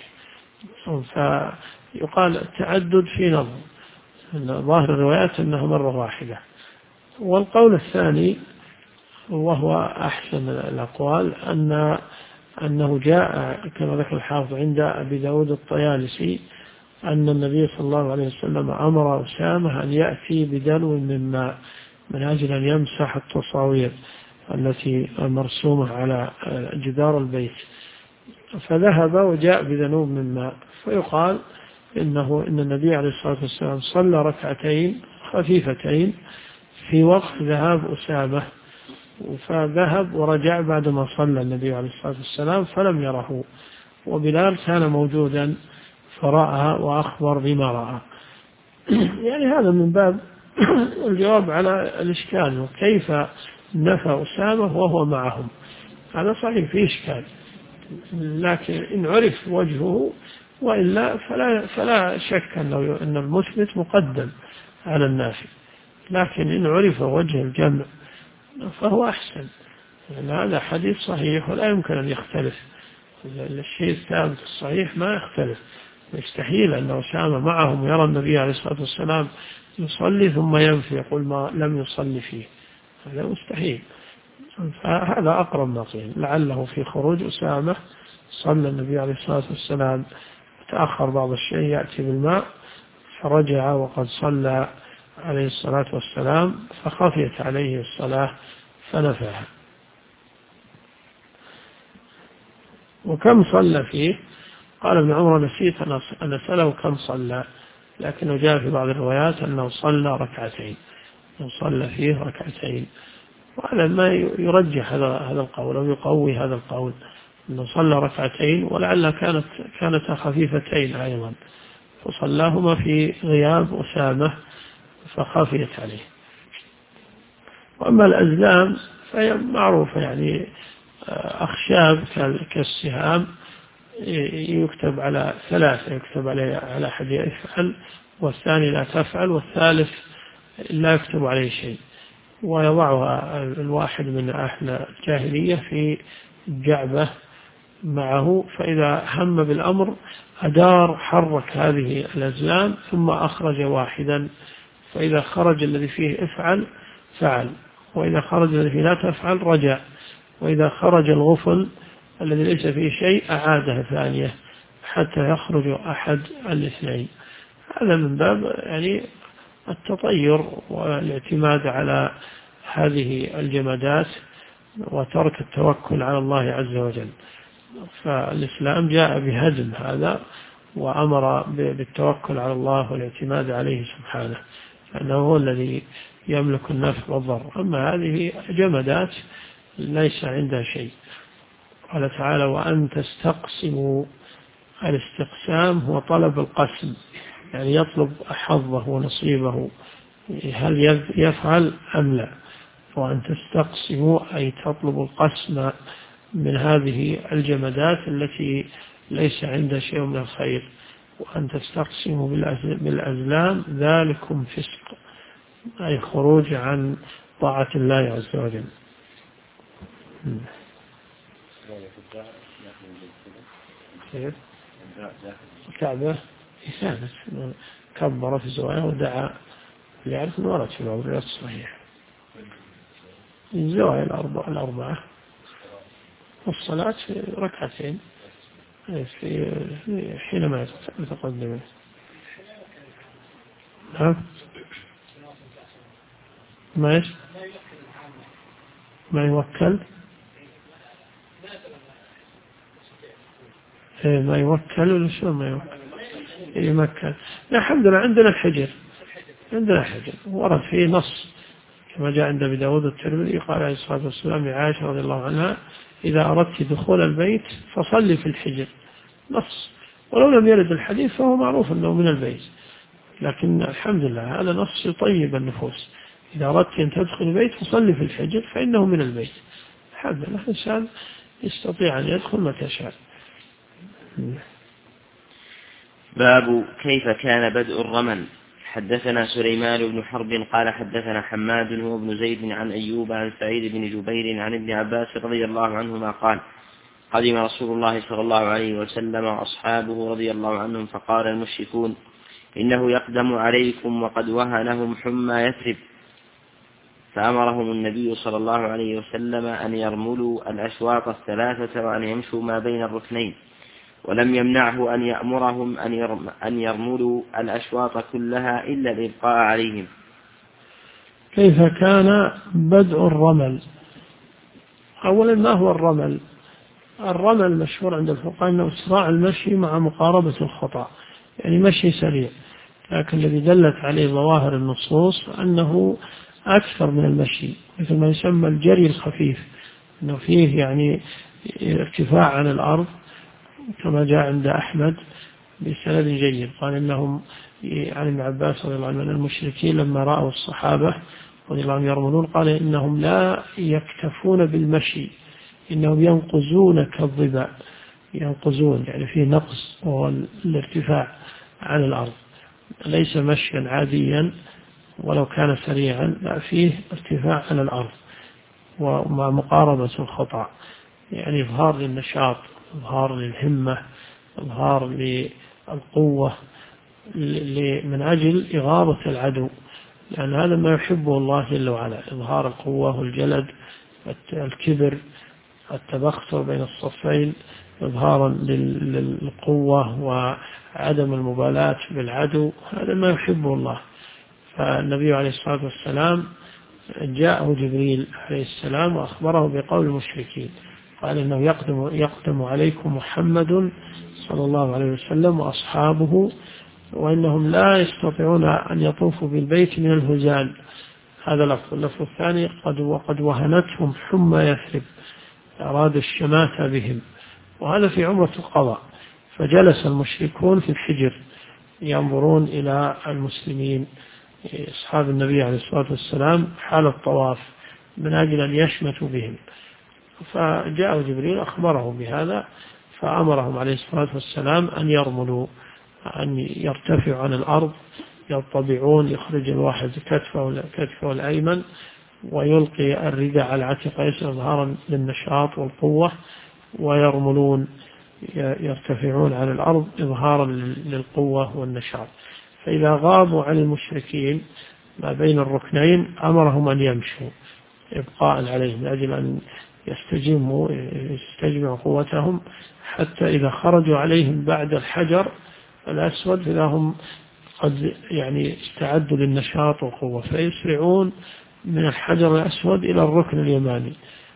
فيقال التعدد في نظر، أن ظاهر الروايات أنها مرة واحدة. والقول الثاني وهو أحسن الأقوال أنه جاء كما ذكر الحافظ عند أبي داود الطيالسي أن النبي صلى الله عليه وسلم أمر أسامة أن يأتي بدلو من ماء من أجل أن يمسح التصاوير التي مرسومة على جدار البيت، فذهب وجاء بذنوب من ماء. فيقال إن النبي عليه الصلاة والسلام صلى ركعتين خفيفتين في وقت ذهاب أسامة، فذهب ورجع بعدما صلى النبي عليه الصلاة والسلام فلم يره، وبلال كان موجودا فرأى وأخبر بما رأى. يعني هذا من باب الجواب على الإشكال، وكيف نفى أسامة وهو معهم. هذا صحيح فيه إشكال، لكن إن عرف وجهه، وإلا فلا شك أن المثبت مقدم على النافي، لكن إن عرف وجه الجمع فهو أحسن، لأن هذا حديث صحيح ولا يمكن أن يختلف. الشيء الثابت الصحيح ما يختلف، يستحيل أن أسامة معهم يرى النبي عليه الصلاة والسلام يصلي ثم ينفي يقول ما لم يصلي فيه، هذا مستحيل. فهذا أقرب ما قيل، لعله في خروج أسامة صلى النبي عليه الصلاة والسلام، تأخر بعض الشيء يأتي بالماء، فرجع وقد صلى عليه الصلاة والسلام، فخفيت عليه الصلاة فنفاها. وكم صلى فيه؟ قال ابن عمر نسيت أن أسأله كم صلى، لكنه جاء في بعض الروايات أنه صلى ركعتين، صلى فيه ركعتين، وهذا ما يرجح هذا القول أو يقوي هذا القول، أنه صلى ركعتين، ولعل كانتا خفيفتين أيضا، فصلاهما في غياب أسامة فخفيت عليه. وأما الأزلام فهي معروفة، يعني أخشاب كالسهام، يكتب على ثلاثة، يكتب على أحد يفعل، والثاني لا تفعل، والثالث لا يكتب عليه شيء، ويضعها الواحد من أهل الجاهلية في جعبة معه، فإذا هم بالأمر أدار حرك هذه الأزلام ثم أخرج واحدا، فإذا خرج الذي فيه افعل فعل، وإذا خرج الذي فيه لا تفعل رجع، وإذا خرج الغفل الذي ليس فيه شيء أعادها ثانية حتى يخرج أحد الاثنين. هذا من باب يعني التطير والاعتماد على هذه الجمادات وترك التوكل على الله عز وجل. فالإسلام جاء بهدم هذا وأمر بالتوكل على الله والاعتماد عليه سبحانه، لأنه هو الذي يملك النفع والضر. أما هذه جمادات ليس عندها شيء. قال تعالى وأن تستقسموا، الاستقسام هو طلب القسم، يعني يطلب حظه ونصيبه، هل يفعل أم لا. وأن تستقسموا أي تطلب القسم من هذه الجمادات التي ليس عندها شيء من الخير. وأن تستقسموا بالأزلام ذلكم فسق، أي خروج عن طاعة الله عز وجل. الكعبة ثابت كبر في الزوايا ودعا، يعرف أنه ورد في بعض الروايات الصحيحة الزوايا الأربعة، والصلاة في ركعتين في حينما يتقدم. ما يوكل ما يوكل ولا شو ما يوكل يمكن. الحمد لله عندنا الحجر، عندنا حجر ورد فيه نص كما جاء عند أبي داود الترمذي، قال عليه الصلاة والسلام لعائشة رضي الله عنها إذا أردت دخول البيت فصلي في الحجر، نص. ولو لم يرد الحديث فهو معروف أنه من البيت، لكن الحمد لله هذا نص يطيب النفوس. إذا أردت أن تدخل البيت فصلي في الحجر فإنه من البيت. الحمد لله الإنسان يستطيع أن يدخل متى شاء. باب كيف كان بدء الرمل. حدثنا سليمان بن حرب قال حدثنا حماد هو بن زيد عن أيوب عن سعيد بن جبير عن ابن عباس رضي الله عنهما قال قدم رسول الله صلى الله عليه وسلم وأصحابه رضي الله عنهم فقال المشركون إنه يقدم عليكم وقد وهنهم حمى يثرب، فأمرهم النبي صلى الله عليه وسلم أن يرملوا الأشواط الثلاثة وأن يمشوا ما بين الركنين، ولم يمنعه أن يأمرهم أن يرملوا الأشواط كلها إلا الإبقاء عليهم. كيف كان بدء الرمل؟ أولا ما هو الرمل؟ الرمل مشهور عند الفقهاء أنه إسراع المشي مع مقاربة الخطأ، يعني مشي سريع، لكن الذي دلت عليه ظواهر النصوص أنه أكثر من المشي، مثل ما يسمى الجري الخفيف، أنه فيه يعني ارتفاع عن الأرض كما جاء عند أحمد بسند جيد. قال إنهم عن ابن عباس رضي الله عنه من المشركين لما رأوا الصحابة رضي الله عنهم يرملون قال إنهم لا يكتفون بالمشي، إنهم ينقزون كالظباء، ينقزون يعني فيه نقص وهو الارتفاع عن الأرض، ليس مشيا عاديا ولو كان سريعا، لا فيه ارتفاع عن الأرض ومع مقاربة الخطأ، يعني إظهار للنشاط، إظهار للهمة، إظهار للقوة من أجل إغاظة العدو، لأن هذا ما يحبه الله جل وعلا، إظهار القوة والجلد، الكبر، التبختر بين الصفين، إظهارا للقوة وعدم المبالاة بالعدو، هذا ما يحبه الله. فالنبي عليه الصلاة والسلام جاءه جبريل عليه السلام وأخبره بقول المشركين، قال إنه يقدم عليكم محمد صلى الله عليه وسلم وأصحابه وإنهم لا يستطيعون أن يطوفوا بالبيت من الهزال. هذا لفظ. اللفظ الثاني وقد وهنتهم حمى يثرب، أراد الشماتة بهم، وهذا في عمرة القضاء. فجلس المشركون في الحجر ينظرون إلى المسلمين أصحاب النبي عليه الصلاة والسلام حال الطواف من أجل أن يشمتوا بهم، فجاء جبريل أخبرهم بهذا، فأمرهم عليه الصلاة والسلام أن يرملوا، أن يرتفعوا عن الأرض، يطبعون، يخرج الواحد كتفه الأيمن ويلقي الرداء على عاتقه إظهارا للنشاط والقوة، ويرملون يرتفعون عن الأرض إظهارا للقوة والنشاط. فإذا غابوا عن المشركين ما بين الركنين أمرهم أن يمشوا إبقاء عليهم لأجل أن يستجمعوا قوتهم، حتى إذا خرجوا عليهم بعد الحجر الأسود فإذا هم قد يعني استعدوا للنشاط والقوة، فيسرعون من الحجر الأسود إلى الركن اليماني،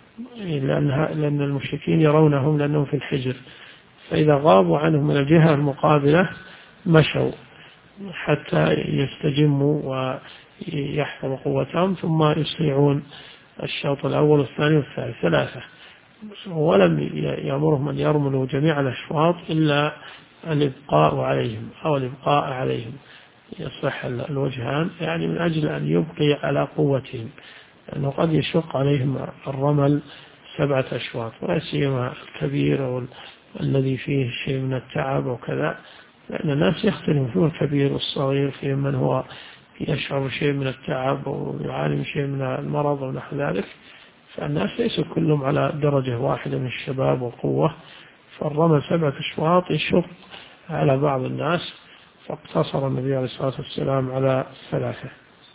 لأن المشركين يرونهم لأنهم في الحجر، فإذا غابوا عنهم من الجهة المقابلة مشوا حتى يستجموا ويحفظوا قوتهم، ثم يسرعون الشوط الأول والثاني والثالث ثلاثة، ولم يأمرهم أن يرملوا جميع الأشواط إلا الإبقاء عليهم أو الإبقاء عليهم، يصح الوجهان، يعني من أجل أن يبقي على قوتهم، لأنه قد يشق عليهم الرمل 7 أشواط، ولا سيما الكبير أو الذي فيه شيء من التعب وكذا، لأن الناس يختلفون الكبير والصغير، في من هو يشعر شيء من التعب ويعاني شيء من المرض ونحو ذلك، فالناس ليسوا كلهم على درجة واحدة من الشباب والقوة، فالرمل 7 أشواط يشق على بعض الناس، فاقتصر النبي عليه الصلاة والسلام على 3.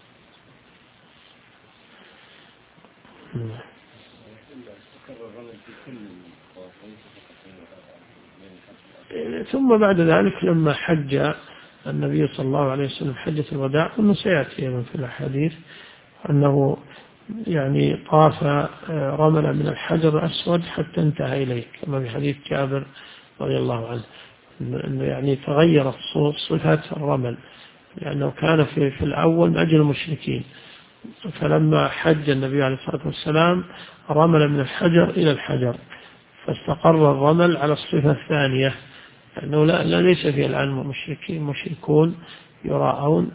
ثم بعد ذلك لما حج النبي صلى الله عليه وسلم حجة الوداع، أنه سيأتي في الحديث أنه يعني طاف رمل من الحجر الأسود حتى انتهى إليه، كما في حديث جابر رضي الله عنه، أنه يعني تغيرت صفة الرمل، لأنه كان في الأول من أجل المشركين، فلما حج النبي عليه الصلاة والسلام رمل من الحجر إلى الحجر، فاستقر الرمل على الصفة الثانية، لأنه ليس فيه الآن مشركون يراءون،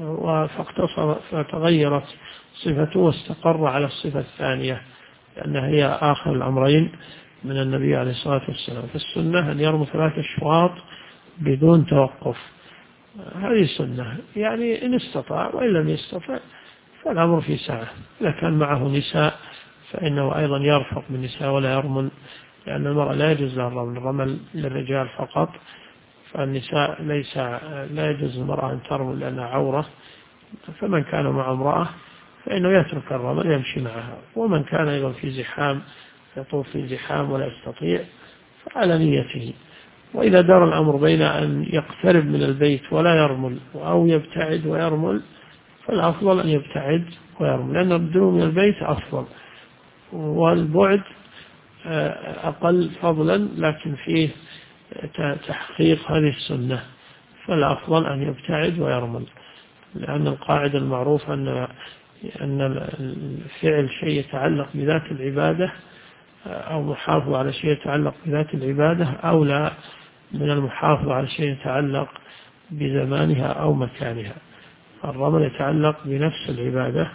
فتغيرت صفته واستقر على الصفة الثانية لأنها هي آخر الأمرين من النبي عليه الصلاة والسلام. فالسنة أن يرمي 3 أشواط بدون توقف، هذه سنة، يعني إن استطاع، وإن لم يستطع فالأمر في سعة. إذا كان معه نساء فإنه أيضا يرفق بالنساء ولا يرمل، لأن المرأة لا يجوز لها الرمل للرجال فقط، فالنساء لا يجوز المرأة أن ترمل لأنها عورة. فمن كان مع امرأة فإنه يترك الرمل يمشي معها، ومن كان أيضا في زحام يطوف في زحام ولا يستطيع فعلى نيته. وإذا دار الأمر بين أن يقترب من البيت ولا يرمل أو يبتعد ويرمل فالأفضل أن يبتعد ويرمل، لأن الدنو من البيت أفضل، والبعد أقل فضلا لكن فيه تحقيق هذه السنة، فالأفضل أن يبتعد ويرمل، لأن القاعدة المعروفة أن الفعل شيء يتعلق بذات العبادة أو محافظة على شيء يتعلق بذات العبادة أولى من المحافظة على شيء يتعلق بزمانها أو مكانها. الرمل يتعلق بنفس العبادة،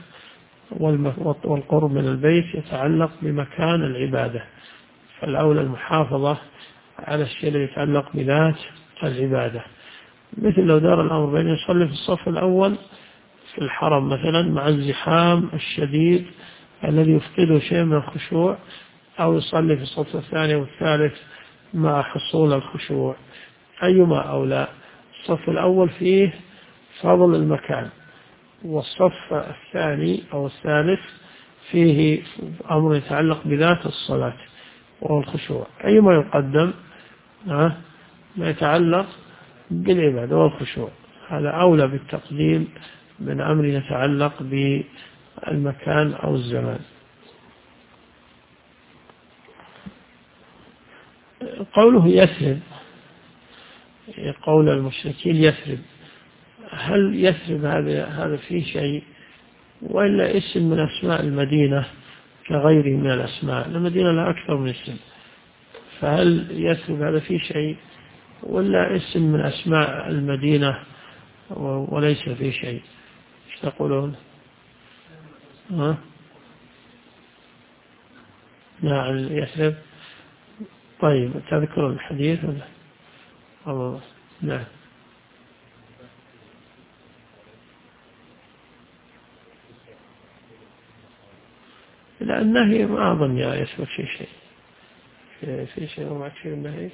والقرب من البيت يتعلق بمكان العبادة، فالأولى المحافظة على الشيء الذي يتعلق بذات العبادة. مثل لو دار الأمر بين يصلي في الصف الأول في الحرم مثلا مع الزحام الشديد الذي يفقده شيء من الخشوع، أو يصلي في الصف الثاني والثالث مع حصول الخشوع، أيما أولى؟ الصف الأول فيه فضل المكان، والصف الثاني أو الثالث فيه أمر يتعلق بذات الصلاة والخشوع، أيما يقدم؟ ما يتعلق بالعبادة والخشوع، هذا أولى بالتقديم من أمر يتعلق بالمكان أو الزمان. قوله يثرب، قول المشركين يثرب، هل يثرب هذا فيه شيء وإلا اسم من أسماء المدينة كغيره من الأسماء؟ المدينة لها أكثر من اسم، فهل يثرب هذا فيه شيء ولا اسم من أسماء المدينة وليس فيه شيء؟ ايش تقولون؟ نعم يثرب. طيب تذكر الحديث ولا؟ نعم. لا النهي ما أظن يثبت في شيء، في شيء وما كثير النهي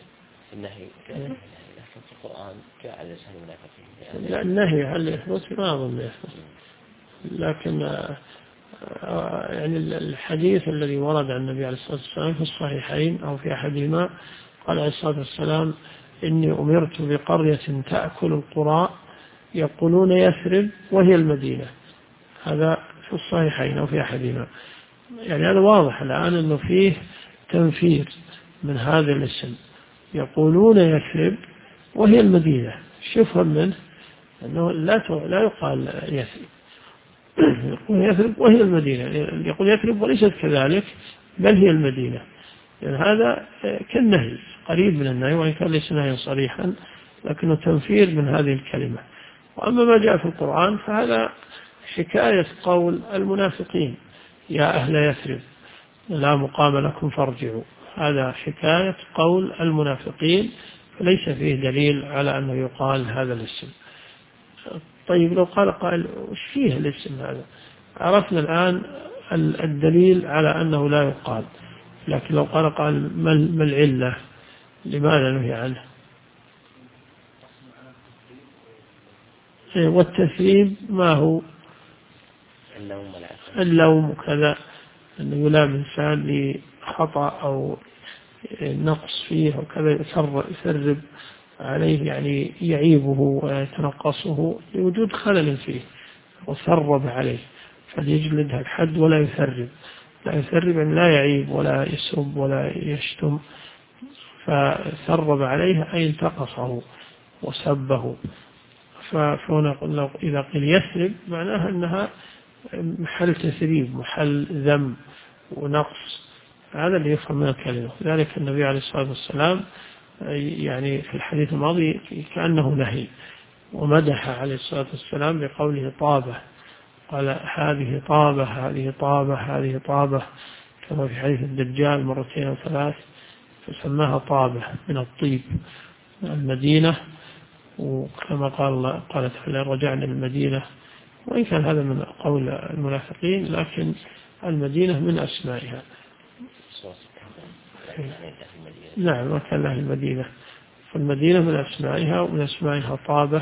في القرآن جاء على لسان المنافقين. لا النهي هل يثبت؟ ما أظن يثبت، لكن يعني الحديث الذي ورد عن النبي عليه الصلاة والسلام في الصحيحين أو في أحدهما قال عليه الصلاة والسلام إني أمرت بقرية تأكل القرى يقولون يثرب وهي المدينة، هذا في الصحيحين أو في أحدهما. يعني هذا واضح الآن أنه فيه تنفير من هذا الاسم، يقولون يثرب وهي المدينة، شوفهم منه أنه لا يقال يثرب، يقول يثرب وهي المدينة، يقول يثرب وليست كذلك بل هي المدينة، يعني هذا كالنهي، قريب من النهي وإن كان ليس نهيا صريحا لكنه تنفير من هذه الكلمة. وأما ما جاء في القرآن فهذا حكاية قول المنافقين يا أهل يثرب لا مقام لكم فارجعوا، هذا حكاية قول المنافقين، فليس فيه دليل على أنه يقال هذا الاسم. طيب لو قال قائل وش فيه الاسم هذا؟ عرفنا الآن الدليل على أنه لا يقال، لكن لو قال ما العلة لماذا نهي عنه؟ والتثريب ما هو؟ اللوم وكذا، أنه يلام إنسان لخطأ أو نقص فيه وكذا يثرب عليه، يعني يعيبه ويتنقصه لوجود خلل فيه وثرب عليه، فليجلدها الحد ولا يثرب. لا يثرب يعني لا يعيب ولا يسب ولا يشتم، فثرب عليه أي انتقصه وسبه. فهنا إذا قيل يثرب معناها أنها محل تثريب، محل ذم ونقص، هذا اللي يفهم من الكلمة. ذلك النبي عليه الصلاة والسلام يعني في الحديث الماضي كأنه نهي، ومدح عليه الصلاة والسلام بقوله طابة، قال هذه طابة هذه طابة هذه طابة، كما في حديث الدجال مرتين أو ثلاث، فسماها طابة من الطيب المدينة. وكما قال تعالى رجعنا المدينة، وإن كان هذا من قول المنافقين لكن المدينة من أسمائها. نعم، وكان أهل المدينة، فالمدينة من أسمائها، ومن أسمائها طابة،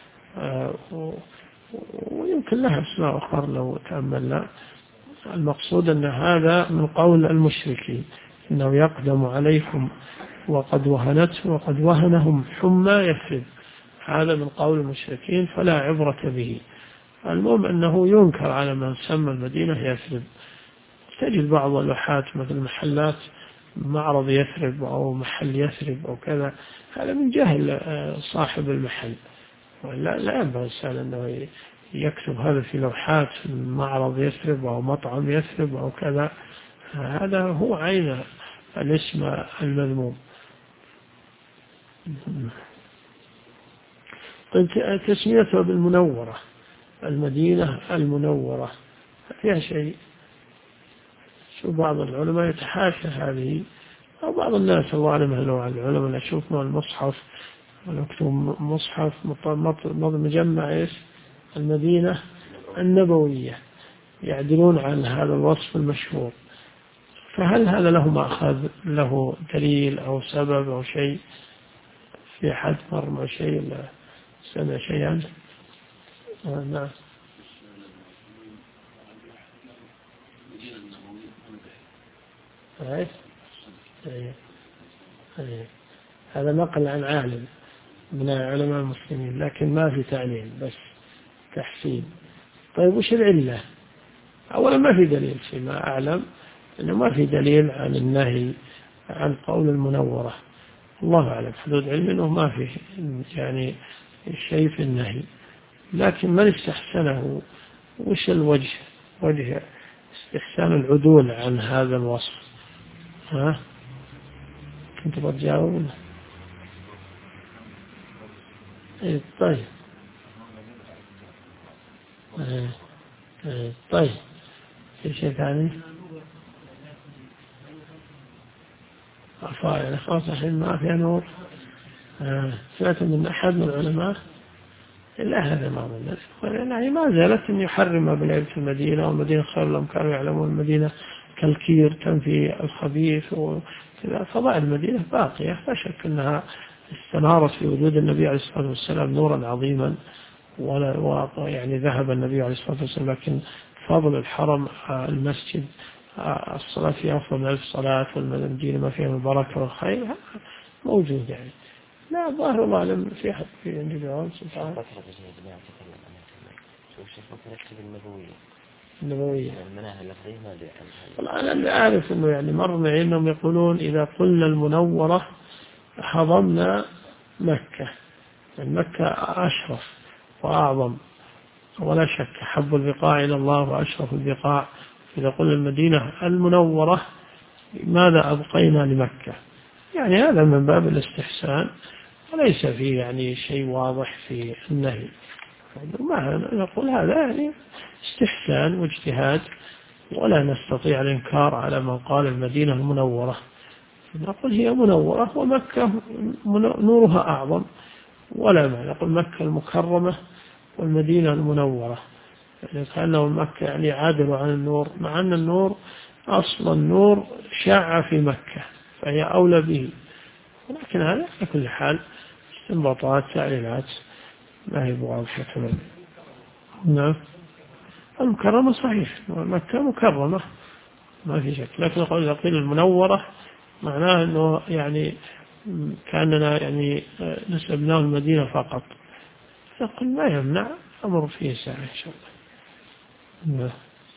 ويمكن لها أسماء أخرى لو تأملنا. المقصود أن هذا من قول المشركين، إنه يقدم عليكم وقد وهنهم حمى يثرب، هذا من قول المشركين فلا عبرة به. المهم أنه ينكر على من سمى المدينة يثرب. تجد بعض اللوحات مثل محلات معرض يثرب أو محل يثرب أو كذا، هذا من جهل صاحب المحل، لا ينبغي الإنسان أنه يكتب هذا في لوحات معرض يثرب أو مطعم يثرب أو كذا، هذا هو عين الاسم المذموم. تسميتها بالمنورة، المدينة المنورة فيها شيء. شو بعض العلماء يتحاشى هذه، أو بعض الناس الله أعلم أنواع العلماء أشوف مع المصحف ونكتب مصحف مجمع إيش المدينة النبوية، يعدلون عن هذا الوصف المشهور. فهل هذا له مأخذ، له دليل أو سبب أو شيء؟ في حد مر مع شيء ولا سمع شيئا؟ نعم. هذا نقل عن عالم من علماء المسلمين، لكن ما في تعليل، بس تحسين. طيب وش العلة؟ أولا ما في دليل فيما أعلم، أنه ما في دليل عن النهي عن قول المنورة، الله أعلم، حدود علم أنه ما في يعني شيء في النهي. لكن من استحسنه، وش الوجه؟ وجه استحسان العدول عن هذا الوصف. ها كنت بتجاوب؟ طيب. طيب في شيء ثاني؟ عفايا خلاص الحين ما فيها نور. سمعت من أحد من العلماء إلا هذا ما ظننت، يعني ما زالت أن يحرم بالعلم في المدينة، والمدينة خير لهم كانوا يعلمون، المدينة كالكير تنفي الخبيث وكذا. فضاء المدينة باقية، لا شك أنها استنارت في وجود النبي عليه الصلاة والسلام نورا عظيما، يعني ذهب النبي عليه الصلاة والسلام، لكن فضل الحرم المسجد الصلاة فيه أفضل من 1000 صلاة، والمدينة ما فيها البركة والخير موجود يعني. لا ظاهر الله أعلم في حد في عندي جواب سبحانه. النبوية أنا أعرف أنه يعني مر معي أنهم يقولون إذا قلنا المنورة حضمنا مكة، يعني مكة أشرف وأعظم ولا شك، حب البقاع إلى الله وأشرف البقاع. إذا قلنا المدينة المنورة ماذا أبقينا لمكة؟ يعني هذا من باب الاستحسان، وليس فيه يعني شيء واضح في النهي. ما نقول هذا يعني استحسان واجتهاد، ولا نستطيع الإنكار على من قال المدينة المنورة. نقول هي منورة، ومكة نورها أعظم، ولا ما نقول مكة المكرمة والمدينة المنورة، يعني كأنه مكة يعني عادل عن النور، مع أن النور أصل النور شاع في مكة فهي أولى به. ولكن هذا على كل حال استنباطات تعليلات ما هي واضحة. نعم المكرمة صحيح، مكة مكرمة ما في شك، لكن إذا قيل المنورة معناه أنه يعني كأننا يعني نسبناه المدينة فقط، نقول ما يمنع، أمر فيه ساعة إن شاء الله.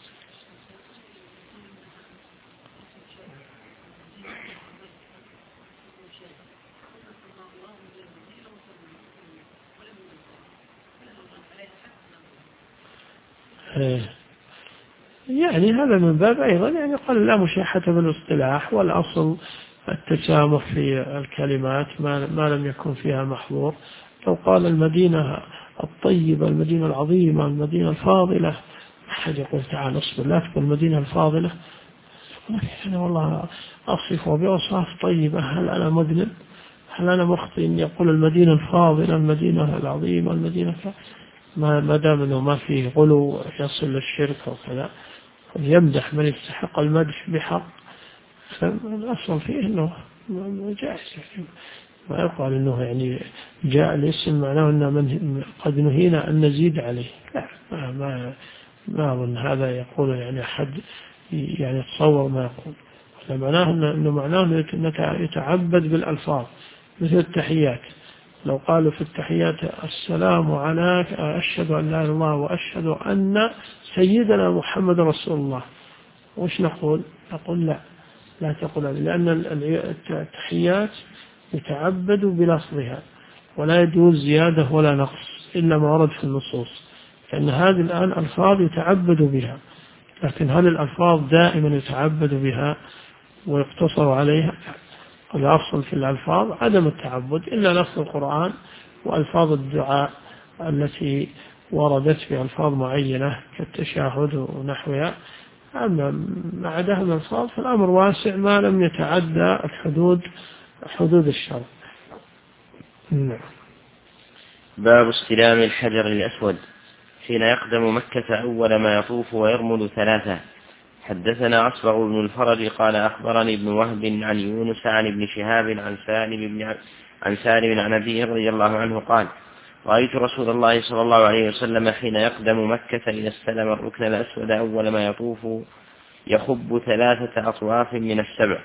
يعني هذا من باب أيضا يعني قال لا مشاحة بالاصطلاح، والأصل التسامح في الكلمات ما لم يكن فيها محظور. لو قال المدينة الطيبة، المدينة العظيمة، المدينة الفاضلة، أحد يقول تعال اصبر لا تقول المدينة الفاضلة، أنا والله أصفه بأوصاف طيبة، هل أنا مذنب؟ هل أنا مخطئ إني أقول المدينة الفاضلة، المدينة العظيمة، المدينة ما دام أنه ما فيه غلو يصل للشرك أو كذا، يمدح من يستحق المدح بحق، فالأصل فيه أنه جائز، ما يقال أنه يعني جاء الاسم معناه أن من قد نهينا أن نزيد عليه، لا ما أظن هذا يقول يعني أحد يعني تصور ما يقول، معناه أنك يتعبد بالألفاظ مثل التحيات، لو قالوا في التحيات السلام عليك أشهد أن لا إله إلا الله وأشهد أن سيدنا محمد رسول الله، وش نقول؟ نقول لا تقول هذا، لأن التحيات يتعبد بلفظها ولا يجوز زيادة ولا نقص إلا ما ورد في النصوص، لأن هذه الآن ألفاظ يتعبد بها، لكن هل الألفاظ دائما يتعبد بها ويقتصر عليها؟ الأصل في الألفاظ عدم التعبد إلا لفظ القرآن وألفاظ الدعاء التي وردت في ألفاظ معينة كالتشهد ونحوها، أما ما عداها من الألفاظ فالأمر واسع ما لم يتعدى حدود الشرع. نعم. باب استلام الحجر الأسود حين يقدم مكة أول ما يطوف ويرمل 3. حدثنا أصبغ بن الفرج قال أخبرني ابن وهب عن يونس عن ابن شهاب عن سالم عن أبيه رضي الله عنه قال رأيت رسول الله صلى الله عليه وسلم حين يقدم مكة إذا استلم الركن الأسود أول ما يطوف يخب 3 أطواف من 7.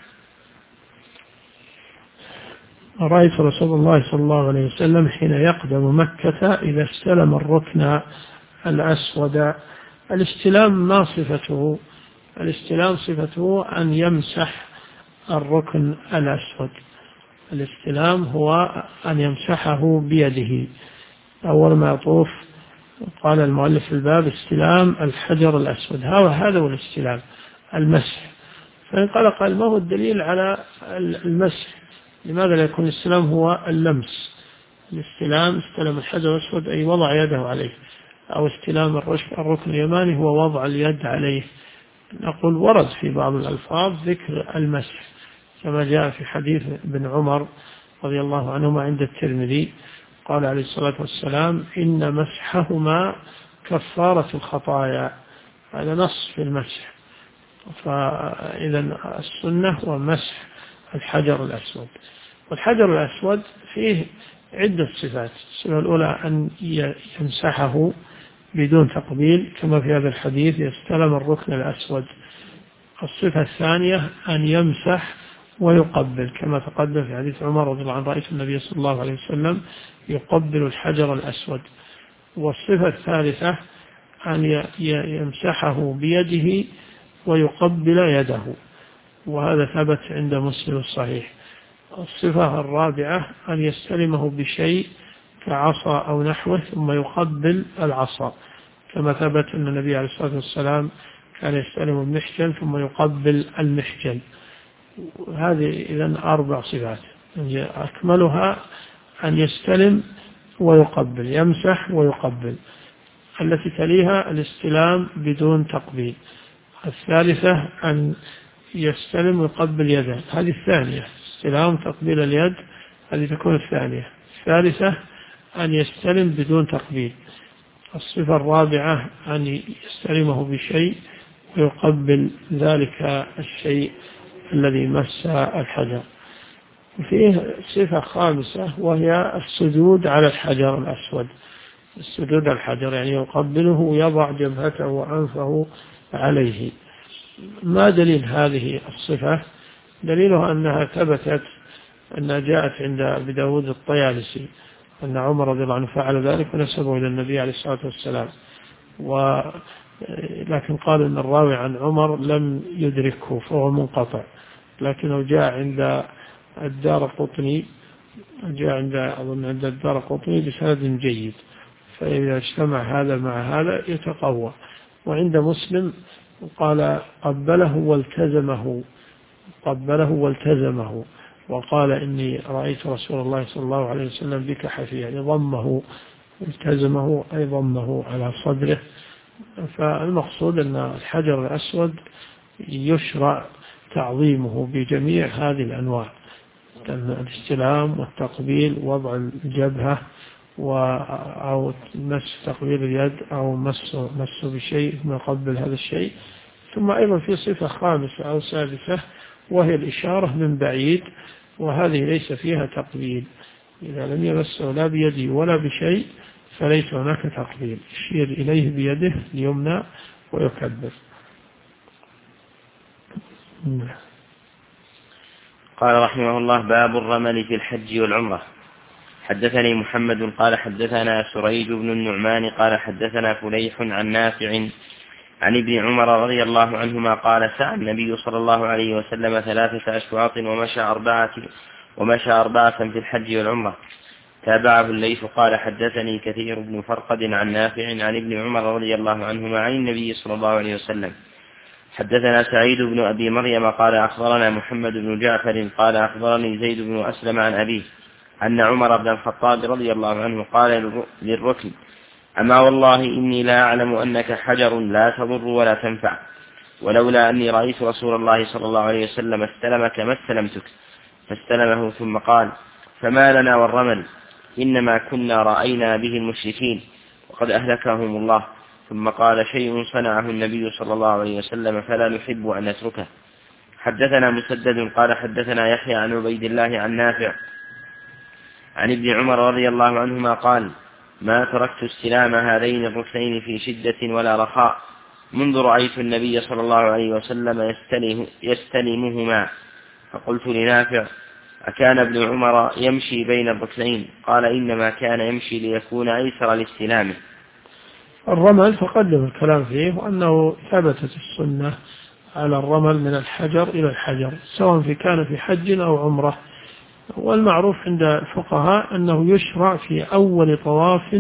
رأيت رسول الله صلى الله عليه وسلم حين يقدم مكة إذا استلم الركن الأسود. الاستلام ما صفته؟ الاستلام صفته أن يمسح الركن الأسود، الاستلام هو أن يمسحه بيده أول ما يطوف. قال المؤلف في الباب استلام الحجر الأسود، هذا هو الاستلام، المسح. فإن قال ما هو الدليل على المسح؟ لماذا لا يكون الاستلام هو اللمس؟ الاستلام استلم الحجر الأسود أي وضع يده عليه، أو استلام الركن اليماني هو وضع اليد عليه. نقول ورد في بعض الألفاظ ذكر المسح كما جاء في حديث ابن عمر رضي الله عنهما عند الترمذي قال عليه الصلاة والسلام إن مسحهما كفارة الخطايا، هذا نص في المسح. فإذا السنة هو مسح الحجر الأسود. والحجر الأسود فيه عدة صفات. الصفة الأولى أن يمسحه بدون تقبيل كما في هذا الحديث يستلم الركن الأسود. الصفة الثانية أن يمسح ويقبل كما تقدم في حديث عمر رضي الله عنه رأيت النبي صلى الله عليه وسلم يقبل الحجر الأسود. والصفة الثالثة أن يمسحه بيده ويقبل يده، وهذا ثبت عند مسلم الصحيح. الصفة الرابعة أن يستلمه بشيء كعصا أو نحوه ثم يقبل العصا كما ثبت أن النبي عليه الصلاة والسلام كان يستلم المحجن ثم يقبل المحجن. هذه إذن 4 صفات، أكملها أن يستلم ويقبل، يمسح ويقبل. التي تليها الاستلام بدون تقبيل. الثالثة أن يستلم ويقبل يده، هذه الثانية، استلام تقبيل اليد هذه تكون الثانية. الثالثة أن يستلم بدون تقبيل. الصفة الرابعة أن يستلمه بشيء ويقبل ذلك الشيء الذي مس الحجر. وفيه صفة خامسة وهي السجود على الحجر الأسود. السجود على الحجر يعني يقبله ويضع جبهته وأنفه عليه. ما دليل هذه الصفة؟ دليلها أنها ثبتت أنها جاءت عند أبي داود الطيالسي أن عمر رضي الله عنه فعل ذلك ونسبه إلى النبي عليه الصلاة والسلام، لكن قال أن الراوي عن عمر لم يدركه فهو منقطع، لكنه جاء عند الدارقطني، عند الدارقطني بسند جيد، فإذا اجتمع هذا مع هذا يتقوى. وعند مسلم قال قبله والتزمه وقال إني رأيت رسول الله صلى الله عليه وسلم بكح فيه، يعني ضمه التزمه أي ضمه على صدره. فالمقصود أن الحجر الأسود يشرع تعظيمه بجميع هذه الأنواع، الاستلام والتقبيل، وضع الجبهة أو مس تقبيل اليد أو مس بشيء ثم يقبل هذا الشيء. ثم أيضا في صفة خامسة أو سادسة وهي الإشارة من بعيد، وهذه ليس فيها تقبيل، إذا لم يمسه لا بيده ولا بشيء فليس هناك تقبيل، يشير إليه بيده اليمنى ويكبر. قال رحمه الله: باب الرمل في الحج والعمرة. حدثني محمد قال حدثنا سريج بن النعمان قال حدثنا فليح عن نافع عن ابن عمر رضي الله عنهما قال: سعى النبي صلى الله عليه وسلم 3 أشواط ومشى 4 في الحج والعمرة. تابعه الليث قال حدثني كثير بن فرقد عن نافع عن ابن عمر رضي الله عنهما عن النبي صلى الله عليه وسلم. حدثنا سعيد بن أبي مريم قال أخبرنا محمد بن جعفر قال أخبرني زيد بن أسلم عن أبيه أن عمر بن الخطاب رضي الله عنه قال للركن: أما والله إني لا أعلم أنك حجر لا تضر ولا تنفع، ولولا أني رأيت رسول الله صلى الله عليه وسلم استلمك ما استلمتك. فاستلمه ثم قال: فما لنا والرمل، إنما كنا رأينا به المشركين وقد أهلكهم الله. ثم قال: شيء صنعه النبي صلى الله عليه وسلم فلا نحب أن نتركه. حدثنا مسدد قال حدثنا يحيى عن عبيد الله عن نافع عن ابن عمر رضي الله عنهما قال: ما تركت استلام هذين الركنين في شدة ولا رخاء منذ رأيت النبي صلى الله عليه وسلم يستلمهما. فقلت لنافع: أكان ابن عمر يمشي بين الركنين؟ قال: إنما كان يمشي ليكون أيسر لاستلامه. الرمل تقدم الكلام فيه، وأنه ثبتت السنة على الرمل من الحجر إلى الحجر سواء كان في حج أو عمرة. والمعروف عند الفقهاء أنه يشرع في أول طواف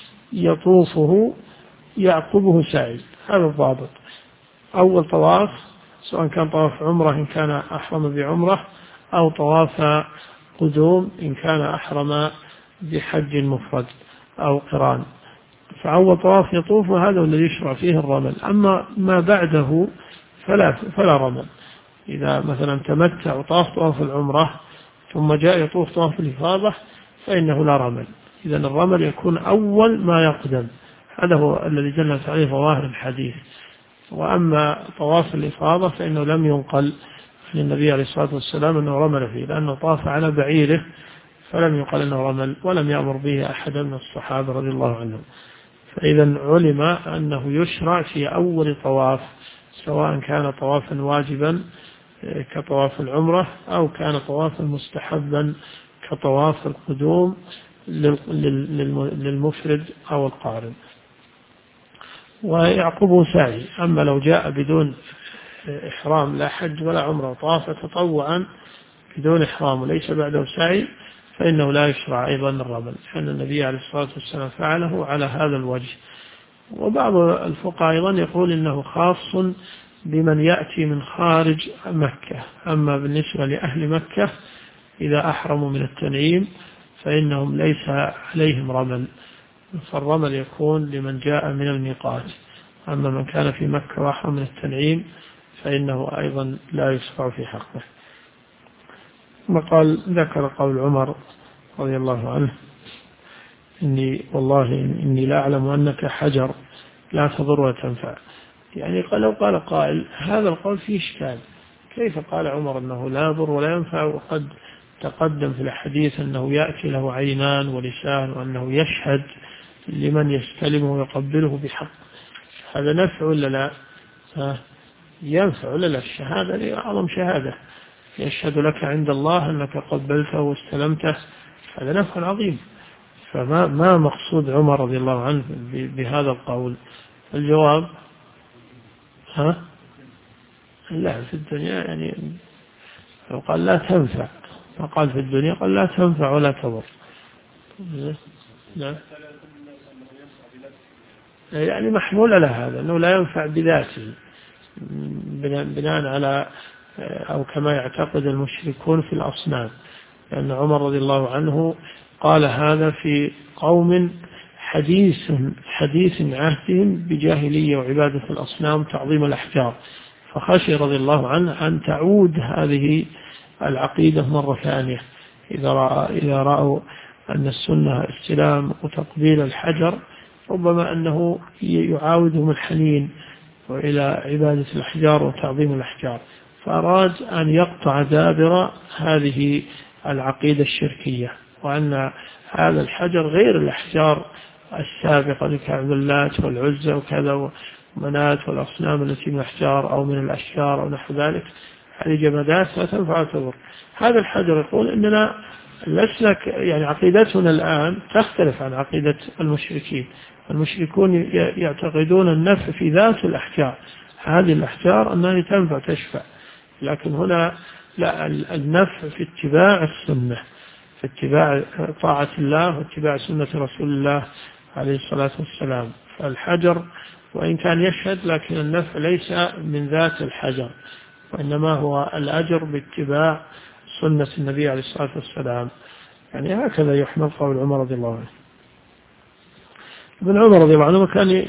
يطوفه يعقبه سعي، هذا الضابط. أول طواف سواء كان طواف عمرة إن كان أحرم بعمرة أو طواف قدوم إن كان أحرم بحج مفرد أو قران، فأول طواف يطوف وهذا الذي يشرع فيه الرمل. أما ما بعده فلا رمل. إذا مثلا تمتع وطاف طواف العمرة ثم جاء يطوف طواف الإفاضة فإنه لا رمل. إذا الرمل يكون أول ما يقدم، هذا هو الذي دلت عليه ظواهر الحديث. وأما طواف الإفاضة فإنه لم ينقل عن النبي عليه الصلاة والسلام أنه رمل فيه، لأنه طاف على بعيره فلم يقل أنه رمل ولم يأمر به أحد من الصحابة رضي الله عنهم. فإذا علم أنه يشرع في أول طواف سواء كان طوافا واجبا كطواف العمرة أو كان طوافا مستحبا كطواف القدوم للمفرد أو القارن، ويعقبه سعي. أما لو جاء بدون إحرام لا حج ولا عمرة طاف تطوعا بدون إحرام وليس بعده سعي فإنه لا يشرع أيضا الرمل، لأن النبي عليه الصلاة والسلام فعله على هذا الوجه. وبعض الفقهاء أيضا يقول إنه خاص بمن يأتي من خارج مكة. أما بالنسبة لأهل مكة إذا أحرموا من التنعيم فإنهم ليس عليهم رمل، فالرمل يكون لمن جاء من الميقات. أما من كان في مكة وأحرم من التنعيم فإنه أيضا لا يشرع في حقه. وقال ذكر قول عمر رضي الله عنه: والله إني لا أعلم أنك حجر لا تضر ولا تنفع. يعني لو قال قائل هذا القول فيه إشكال، كيف قال عمر أنه لا يضر ولا ينفع وقد تقدم في الحديث أنه يأتي له عينان ولسان وأنه يشهد لمن يستلمه ويقبله بحق؟ هذا نفع ولا لا؟ ينفع ولا لا؟ الشهادة هي أعظم شهادة، يشهد لك عند الله أنك قبلته واستلمته، هذا نفع عظيم. فما مقصود عمر رضي الله عنه بهذا القول؟ الجواب لا، في الدنيا يعني قال لا تنفع، فقال في الدنيا قال لا تنفع ولا تضر. لا يعني محمول على هذا أنه لا ينفع بذاته بناء على أو كما يعتقد المشركون في الأصنام، لأن عمر رضي الله عنه قال هذا في قوم حديث عهدهم بجاهلية وعبادة الأصنام تعظيم الأحجار، فخشي رضي الله عنه أن تعود هذه العقيدة مرة ثانية إذا رأوا أن السنة استلام وتقبيل الحجر، ربما أنه يعاودهم الحنين وإلى عبادة الأحجار وتعظيم الأحجار، فأراد أن يقطع دابر هذه العقيدة الشركية، وأن هذا الحجر غير الأحجار السابقة لكعب اللات والعزى وكذا ومنات والأصنام التي من الأحجار أو من الأشجار أو نحو ذلك، هذه جمادات لا تنفع تضر. هذا الحجر يقول إننا لسنا يعني عقيدتنا الآن تختلف عن عقيدة المشركين. المشركون يعتقدون النفع في ذات الأحجار، هذه الأحجار أنها تنفع تشفع، لكن هنا لا، النفع في اتباع السنة، في اتباع طاعة الله واتباع سنة رسول الله عليه الصلاة والسلام. فالحجر وإن كان يشهد لكن النفع ليس من ذات الحجر، وإنما هو الأجر باتباع سنة النبي عليه الصلاة والسلام. يعني هكذا يحمل قول عمر رضي الله عنه. ابن عمر رضي الله عنه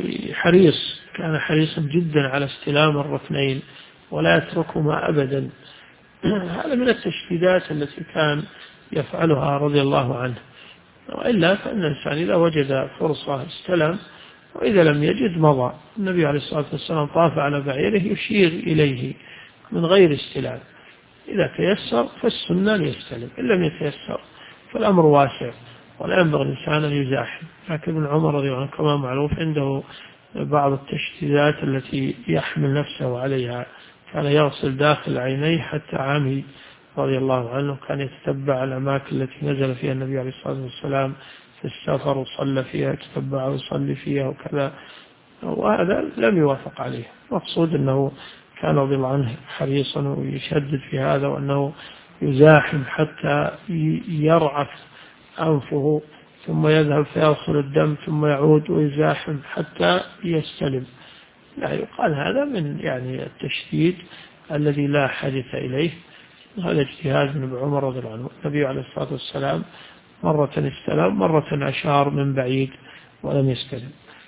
كان حريصا جدا على استلام الركنين ولا يتركهما أبدا. هذا من التشديدات التي كان يفعلها رضي الله عنه، وإلا فإن الإنسان إذا وجد فرصة استلم، وإذا لم يجد مضى. النبي عليه الصلاة والسلام طاف على بعيره يشير إليه من غير استلام، إذا تيسر فالسنة يستلم، إن لم يتيسر فالأمر واسع ولا ينبغي الإنسان أن يزاحم. لكن ابن عمر رضي الله عنه كما معروف عنده بعض التشديدات التي يحمل نفسه عليها، كان يغسل داخل عينيه حتى عمي رضي الله عنه، كان يتتبع الأماكن التي نزل فيها النبي عليه الصلاة والسلام في السفر وصلى فيها، يتتبع ويصلي فيها وكذا، وهذا لم يوافق عليه. مقصود أنه كان رضي الله عنه حريصا ويشدد في هذا، وأنه يزاحم حتى يرعف أنفه ثم يذهب فيغسل الدم ثم يعود ويزاحم حتى يستلم. لا يقال هذا من يعني التشديد الذي لا حدث إليه. هذا اجتهاد من ابن عمر رضي الله عنه. النبي عليه الصلاة والسلام مرة استلم، مرة أشار من بعيد ولم يستلم.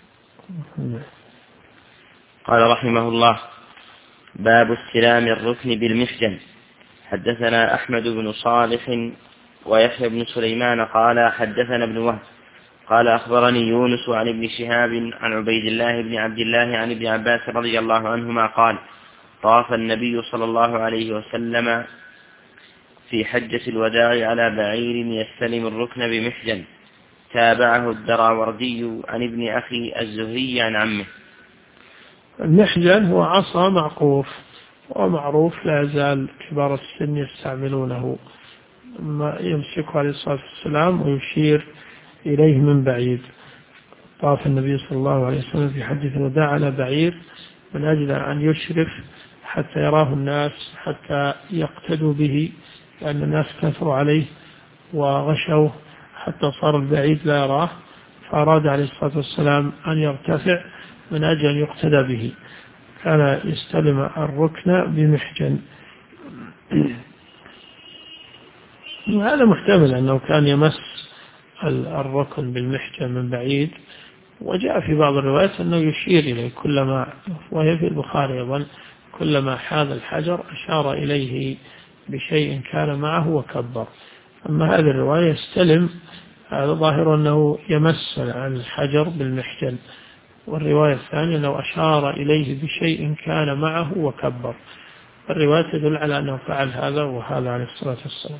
قال رحمه الله: باب استلام الركن بالمحجن. حدثنا أحمد بن صالح ويحيى بن سليمان قال حدثنا ابن وهب قال أخبرني يونس عن ابن شهاب عن عبيد الله بن عبد الله عن ابن عباس رضي الله عنهما قال: طاف النبي صلى الله عليه وسلم في حجة الوداع على بعير يستلم الركن بمحجن، تابعه الدراوردي عن ابن أخي الزهري عن عمه. المحجن هو عصا معقوف، ومعروف لا يزال كبار السن يستعملونه، ما يمسكه عليه الصلاة والسلام ويشير إليه من بعيد. طاف النبي صلى الله عليه وسلم في حجة الوداع على بعير من أجل أن يشرف حتى يراه الناس، حتى يقتدوا به، لأن الناس كثروا عليه وغشوه حتى صار البعيد لا يراه، فأراد عليه الصلاة والسلام أن يرتفع من أجل أن يقتدى به، كان يستلم الركن بمحجن. هذا محتمل أنه كان يمس الركن بالمحجن من بعيد، وجاء في بعض الروايات أنه يشير إليه كلما، وهي في البخاري أيضا، كلما حاذ الحجر أشار إليه بشيء كان معه وكبر. أما هذه الرواية يستلم، هذا ظاهر أنه يمس عن الحجر بالمحجن، والرواية الثانية أنه أشار إليه بشيء كان معه وكبر. الرواية تدل على أنه فعل هذا وهذا عليه الصلاة والسلام.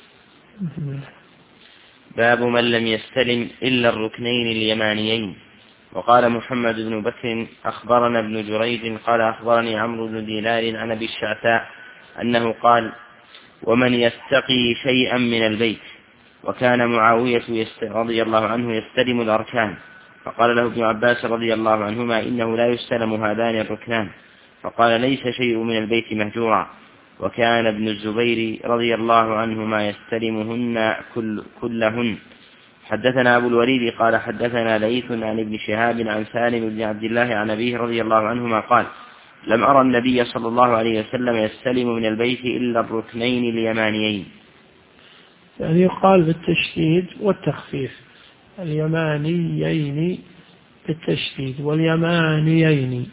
باب من لم يستلم إلا الركنين اليمانيين. وقال محمد بن بكر أخبرنا ابن جريج قال أخبرني عمرو بن دينار عن أبي الشعثاء أنه قال: ومن يستقي شيئا من البيت. وكان معاوية رضي الله عنه يستلم الأركان، فقال له ابن عباس رضي الله عنهما: إنه لا يستلم هذان الركنان. فقال: ليس شيء من البيت مهجورا. وكان ابن الزبير رضي الله عنهما يستلمهن كلهن. حدثنا أبو الوليد قال حدثنا ليث عن ابن شهاب عن سالم بن عبد الله عن أبيه رضي الله عنهما قال: لم أرى النبي صلى الله عليه وسلم يستلم من البيت إلا الركنين اليمانيين. يعني يقال بالتشديد والتخفيف، اليمانيين بالتشديد واليمانيين،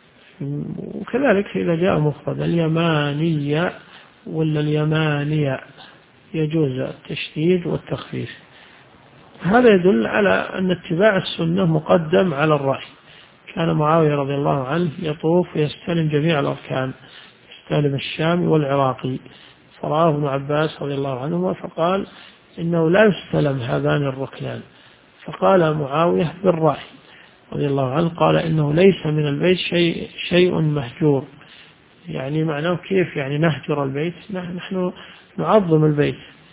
وكذلك إذا جاء مفرد اليمانية ولا اليمانية يجوز التشديد والتخفيف. هذا يدل على أن اتباع السنة مقدم على الرأي. كان معاوية رضي الله عنه يطوف ويستلم جميع الأركان، يستلم الشامي والعراقي، فرآه ابن عباس رضي الله عنهما فقال إنه لا يستلم هذان الركنان، فقال معاوية بالرأي رضي الله عنه قال إنه ليس من البيت شيء مهجور. يعني معناه كيف يعني نهجر البيت؟ نحن نعظم البيت.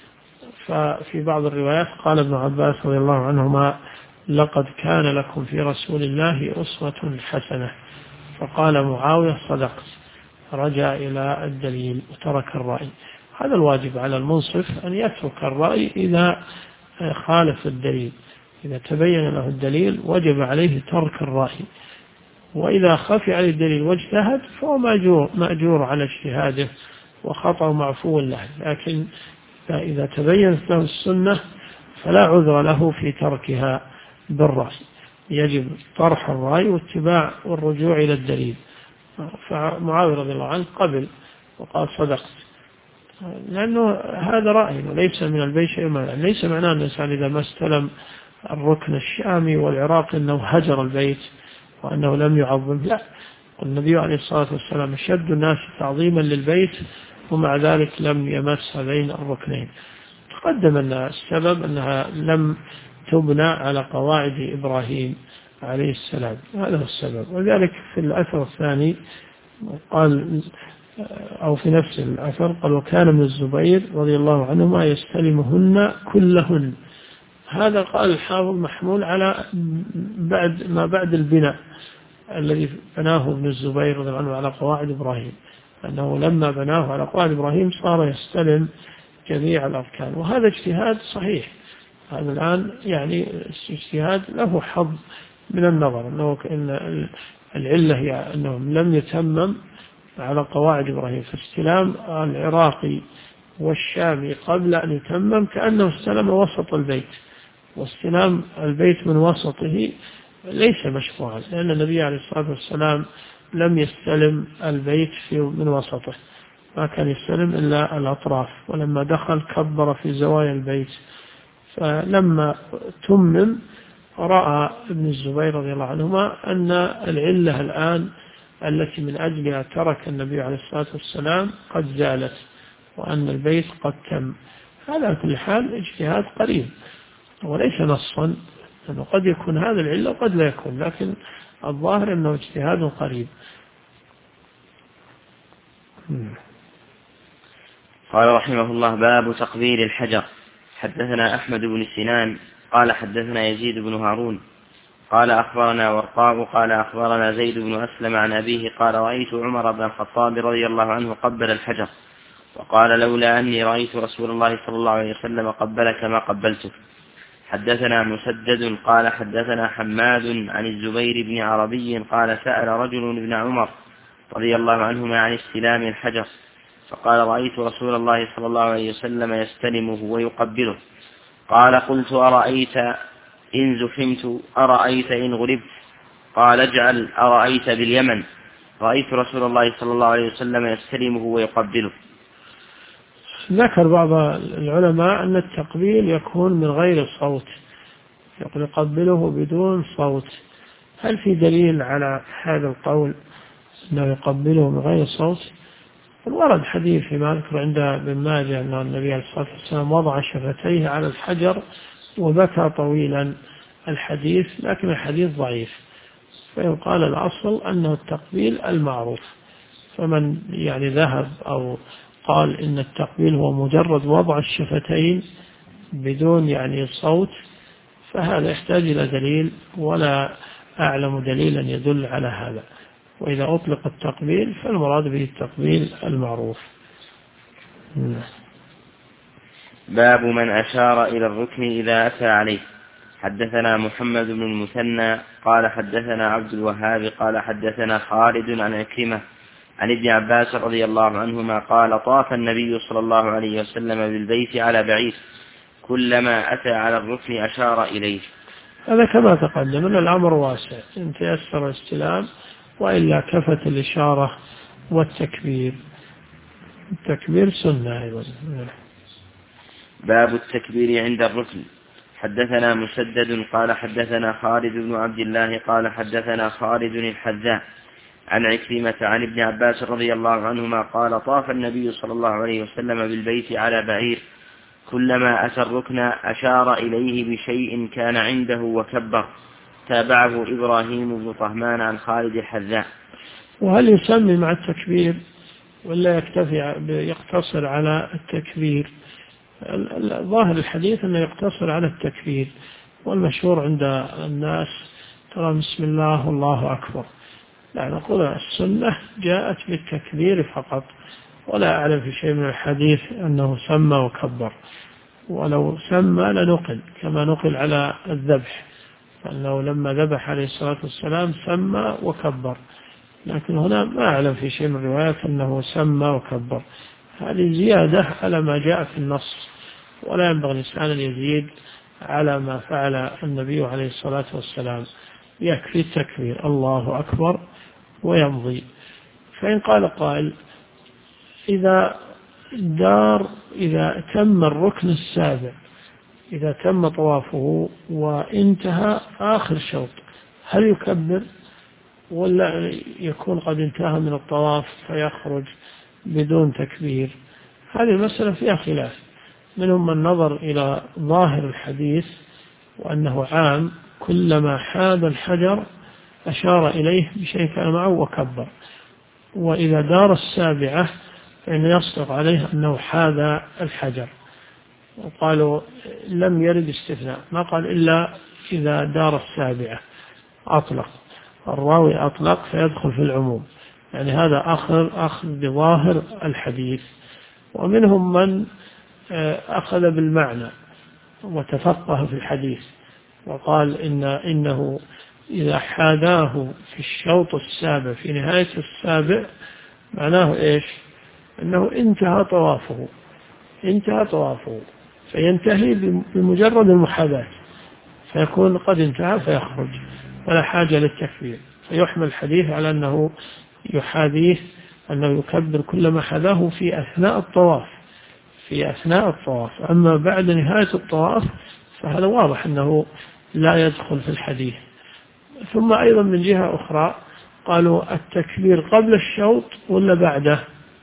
ففي بعض الروايات قال ابن عباس رضي الله عنهما لقد كان لكم في رسول الله أسوة حسنة، فقال معاوية صدقت، رجع إلى الدليل وترك الرأي. هذا الواجب على المنصف أن يترك الرأي إذا خالف الدليل، إذا تبين له الدليل وجب عليه ترك الرأي، وإذا خفي عليه الدليل واجتهد فهو مأجور على اجتهاده وخطأ معفو له. لكن إذا تبينت له السنة فلا عذر له في تركها بالرأي، يجب طرح الرأي واتباع والرجوع إلى الدليل. فمعاوية رضي الله عنه قبل وقال صدقت، لأنه هذا رأي وليس من البيت شيء. ليس معناه أن الإنسان إذا ما استلم الركن الشامي والعراقي أنه هجر البيت وأنه لم يعظم، لا. النبي عليه الصلاة والسلام أشد الناس تعظيما للبيت ومع ذلك لم يمس هذين الركنين. تقدم أن السبب أنها لم تبنى على قواعد إبراهيم عليه السلام، هذا هو السبب. وذلك في الأثر الثاني قال، أو في نفس الأثر قال وكان ابن الزبير رضي الله عنهما يستلمهن كلهن. هذا قال الحافظ محمول على بعد البناء الذي بناه ابن الزبير رضي الله عنه على قواعد إبراهيم، أنه لما بناه على قواعد إبراهيم صار يستلم جميع الأركان، وهذا اجتهاد صحيح. هذا الآن يعني اجتهاد له حظ من النظر، أنه العلة هي أنهم لم يتمم على قواعد إبراهيم، فاستلام العراقي والشامي قبل أن يتمم كأنه استلم وسط البيت، واستلام البيت من وسطه ليس مشروعا، لأن النبي عليه الصلاة والسلام لم يستلم البيت من وسطه، ما كان يستلم إلا الأطراف، ولما دخل كبر في زوايا البيت. فلما تمم رأى ابن الزبير رضي الله عنهما أن العلة الآن التي من أجلها ترك النبي عليه الصلاة والسلام قد زالت، وأن البيت قد تم. هذا في كل حال اجتهاد قريب وليس نصا، لأنه قد يكون هذا العلة وقد لا يكون، لكن الظاهر أنه اجتهاد قريب. قال رحمه الله باب تقبيل الحجر. حدثنا أحمد بن سنان قال حدثنا يزيد بن هارون قال أخبرنا ورقاء قال أخبرنا زيد بن أسلم عن أبيه قال رأيت عمر بن الخطاب رضي الله عنه قبل الحجر، وقال لولا أني رأيت رسول الله صلى الله عليه وسلم قبلك ما قبلته. حدثنا مسدد قال حدثنا حماد عن الزبير بن عربي قال سأل رجل ابن عمر رضي الله عنهما عن استلام الحجر، فقال رأيت رسول الله صلى الله عليه وسلم يستلمه ويقبله. قال قلت أرأيت إن زحمت أرأيت إن غلبت؟ قال اجعل أرأيت باليمن، رأيت رسول الله صلى الله عليه وسلم يستلمه ويقبله. ذكر بعض العلماء أن التقبيل يكون من غير صوت، يقبله بدون صوت. هل في دليل على هذا القول أنه يقبله من غير صوت؟ ورد حديث فيما أذكر عند ابن ماجه أن النبي عليه الصلاة والسلام وضع شفتيه على الحجر وبكى طويلا، الحديث لكن الحديث ضعيف، فيقال الأصل أنه التقبيل المعروف. فمن يعني ذهب أو قال إن التقبيل هو مجرد وضع الشفتين بدون يعني صوت، فهذا يحتاج إلى دليل، ولا أعلم دليلا يدل على هذا. وإذا أطلق التقبيل فالمراد به التقبيل المعروف. باب من أشار إلى الركن إذا أتى عليه. حدثنا محمد بن المثنى قال حدثنا عبد الوهاب قال حدثنا خالد عن عكرمة عن ابن عباس رضي الله عنهما قال طاف النبي صلى الله عليه وسلم بالبيت على بعير كلما أتى على الركن أشار إليه. هذا كما تقدم أن الأمر واسع، إن تيسر الاستلام وإلا كفت الإشارة والتكبير. التكبير سنة أيضا. باب التكبير عند الركن. حدثنا مسدد قال حدثنا خالد بن عبد الله قال حدثنا خالد الحذاء عن عكرمة عن ابن عباس رضي الله عنهما قال طاف النبي صلى الله عليه وسلم بالبيت على بعير كلما أتى الركن أشار إليه بشيء كان عنده وكبر. تابعه إبراهيم بن طهمان عن خالد الحذاء. وهل يسمي مع التكبير ولا يقتصر على التكبير؟ ظاهر الحديث أنه يقتصر على التكبير، والمشهور عند الناس ترى بسم الله والله أكبر. لا، نقول السنة جاءت بالتكبير فقط، ولا أعلم في شيء من الحديث أنه سمى وكبر، ولو سمى لنقل كما نقل على الذبح، فأنه لما ذبح عليه الصلاة والسلام سمى وكبر، لكن هنا ما أعلم في شيء من الروايات أنه سمى وكبر. هذه زيادة على ما جاء في النص، ولا ينبغي الإنسان أن يزيد على ما فعل النبي عليه الصلاة والسلام، يكفي التكبير الله أكبر ويمضي. فإن قال قائل إذا تم الركن السابع، إذا تم طوافه وانتهى آخر شوط، هل يكبر ولا يكون قد انتهى من الطواف فيخرج بدون تكبير؟ هذه المسألة فيها خلاف، منهم من نظر إلى ظاهر الحديث وأنه عام، كلما حاد الحجر أشار إليه بشيء كان معه وكبر، وإذا دار السابعة فإن يصدق عليه أنه حاد الحجر. وقالوا لم يرد استثناء، ما قال إلا إذا دار السابعة، أطلق الراوي أطلق فيدخل في العموم، يعني هذا أخذ بظاهر الحديث. ومنهم من أخذ بالمعنى وتفقه في الحديث وقال إنه إذا حاداه في الشوط السابع في نهاية السابع معناه إيش؟ أنه انتهى طوافه فينتهي بمجرد المحاذاة، فيكون قد انتهى فيخرج ولا حاجة للتكبير، فيحمل الحديث على أنه يحاذيه، أنه يكبر كلما حذاه في أثناء الطواف. أما بعد نهاية الطواف فهذا واضح أنه لا يدخل في الحديث. ثم أيضا من جهة أخرى قالوا التكبير قبل الشوط ولا بعده؟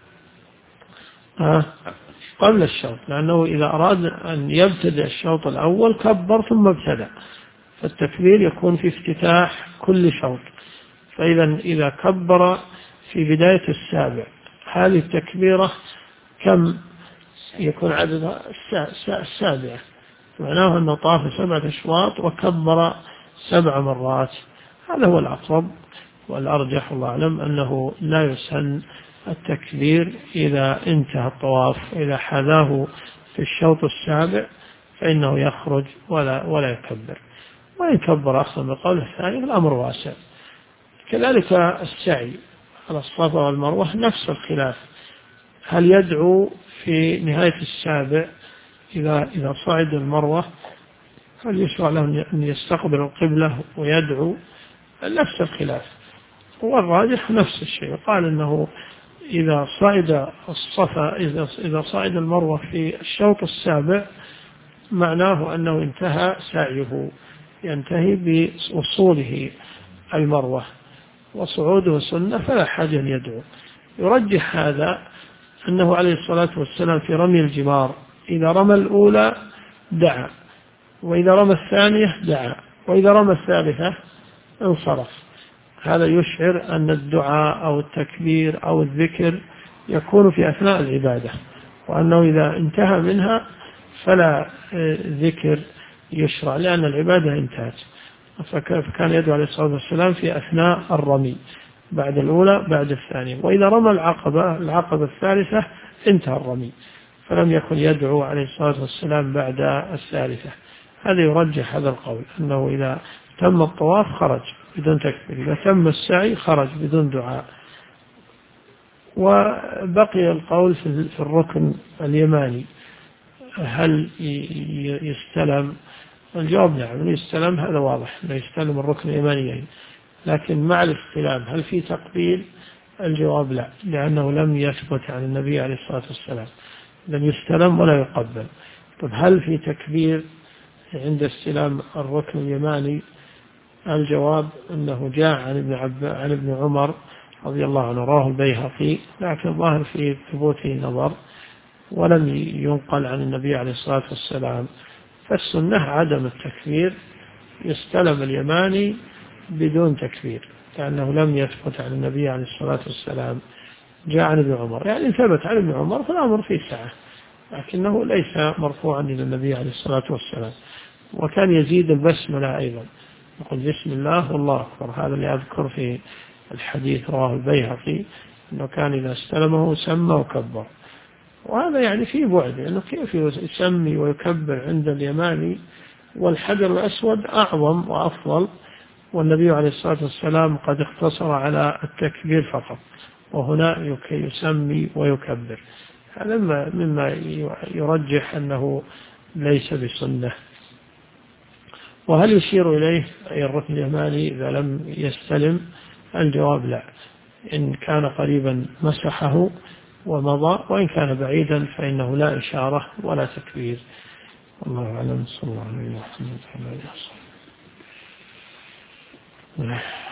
قبل الشوط، لأنه إذا أراد أن يبتدئ الشوط الأول كبر ثم ابتدأ، فالتكبير يكون في افتتاح كل شوط. إذا كبر في بداية السابع، هذه التكبيرة كم يكون عددها؟ السابعة، معناه أنه طاف 7 أشواط وكبر 7 مرات. هذا هو الأقرب والأرجح، الله أعلم، أنه لا يسن التكبير إذا انتهى الطواف. إذا حذاه في الشوط السابع فإنه يخرج ولا يكبر، وإن كبر أخذ بقول الثاني الأمر واسع. كذلك السعي على الصفا والمروة نفس الخلاف، هل يدعو في نهاية السابع إذا صعد المروة، هل يشرع له أن يستقبل القبلة ويدعو؟ نفس الخلاف، والراجح نفس الشيء، قال أنه إذا صعد الصفا إذا صعد المروة في الشوط السابع معناه أنه انتهى سعيه، ينتهي بوصوله المروة، وصعوده سنة فلا حاجة أن يدعو. يرجح هذا أنه عليه الصلاة والسلام في رمي الجمار إذا رمى الأولى دعا، وإذا رمى الثانية دعا، وإذا رمى الثالثة انصرف. هذا يشعر أن الدعاء أو التكبير أو الذكر يكون في أثناء العبادة، وأنه إذا انتهى منها فلا ذكر يشرع، لأن العبادة انتهت. فكان يدعو عليه الصلاة والسلام في أثناء الرمي، بعد الأولى بعد الثانية، وإذا رمى العقبة الثالثة انتهى الرمي، فلم يكن يدعو عليه الصلاة والسلام بعد الثالثة. هذا يرجح هذا القول أنه إذا تم الطواف خرج بدون تكبير، إذا تم السعي خرج بدون دعاء. وبقي القول في الركن اليماني، هل يستلم؟ الجواب نعم يستلم، هذا واضح أنه يستلم الركن اليماني، لكن مع الاستلام هل في تقبيل؟ الجواب لا، لأنه لم يثبت عن النبي عليه الصلاة والسلام، لم يستلم ولا يقبل. طب هل في تكبير عند استلام الركن اليماني؟ الجواب أنه جاء عن ابن عمر رضي الله عنه، رواه البيهقي، لكن الظاهر في ثبوته نظر ولم ينقل عن النبي عليه الصلاة والسلام. فالسنة عدم التكبير، يستلم اليماني بدون تكبير، لأنه لم يثبت عن النبي عليه الصلاة والسلام. جاء عن ابن عمر، يعني ثبت عن ابن عمر فالأمر فيه سعة، لكنه ليس مرفوعا إلى النبي عليه الصلاة والسلام. وكان يزيد البسملة أيضا، يقول بسم الله والله أكبر، هذا اللي أذكر في الحديث رواه البيهقي أنه كان إذا استلمه سمى وكبر. وهذا يعني فيه بعد، لأنه كيف يسمي ويكبر عند اليماني والحجر الأسود أعظم وأفضل، والنبي عليه الصلاة والسلام قد اقتصر على التكبير فقط، وهنا يسمي ويكبر. هذا مما يرجح أنه ليس بسنة. وهل يشير إليه أي الركن اليماني إذا لم يستلم؟ الجواب لا، إن كان قريبا مسحه ومضى، وإن كان بعيدا فإنه لا إشارة ولا تكبير. الله أعلم، صلى الله عليه وسلم.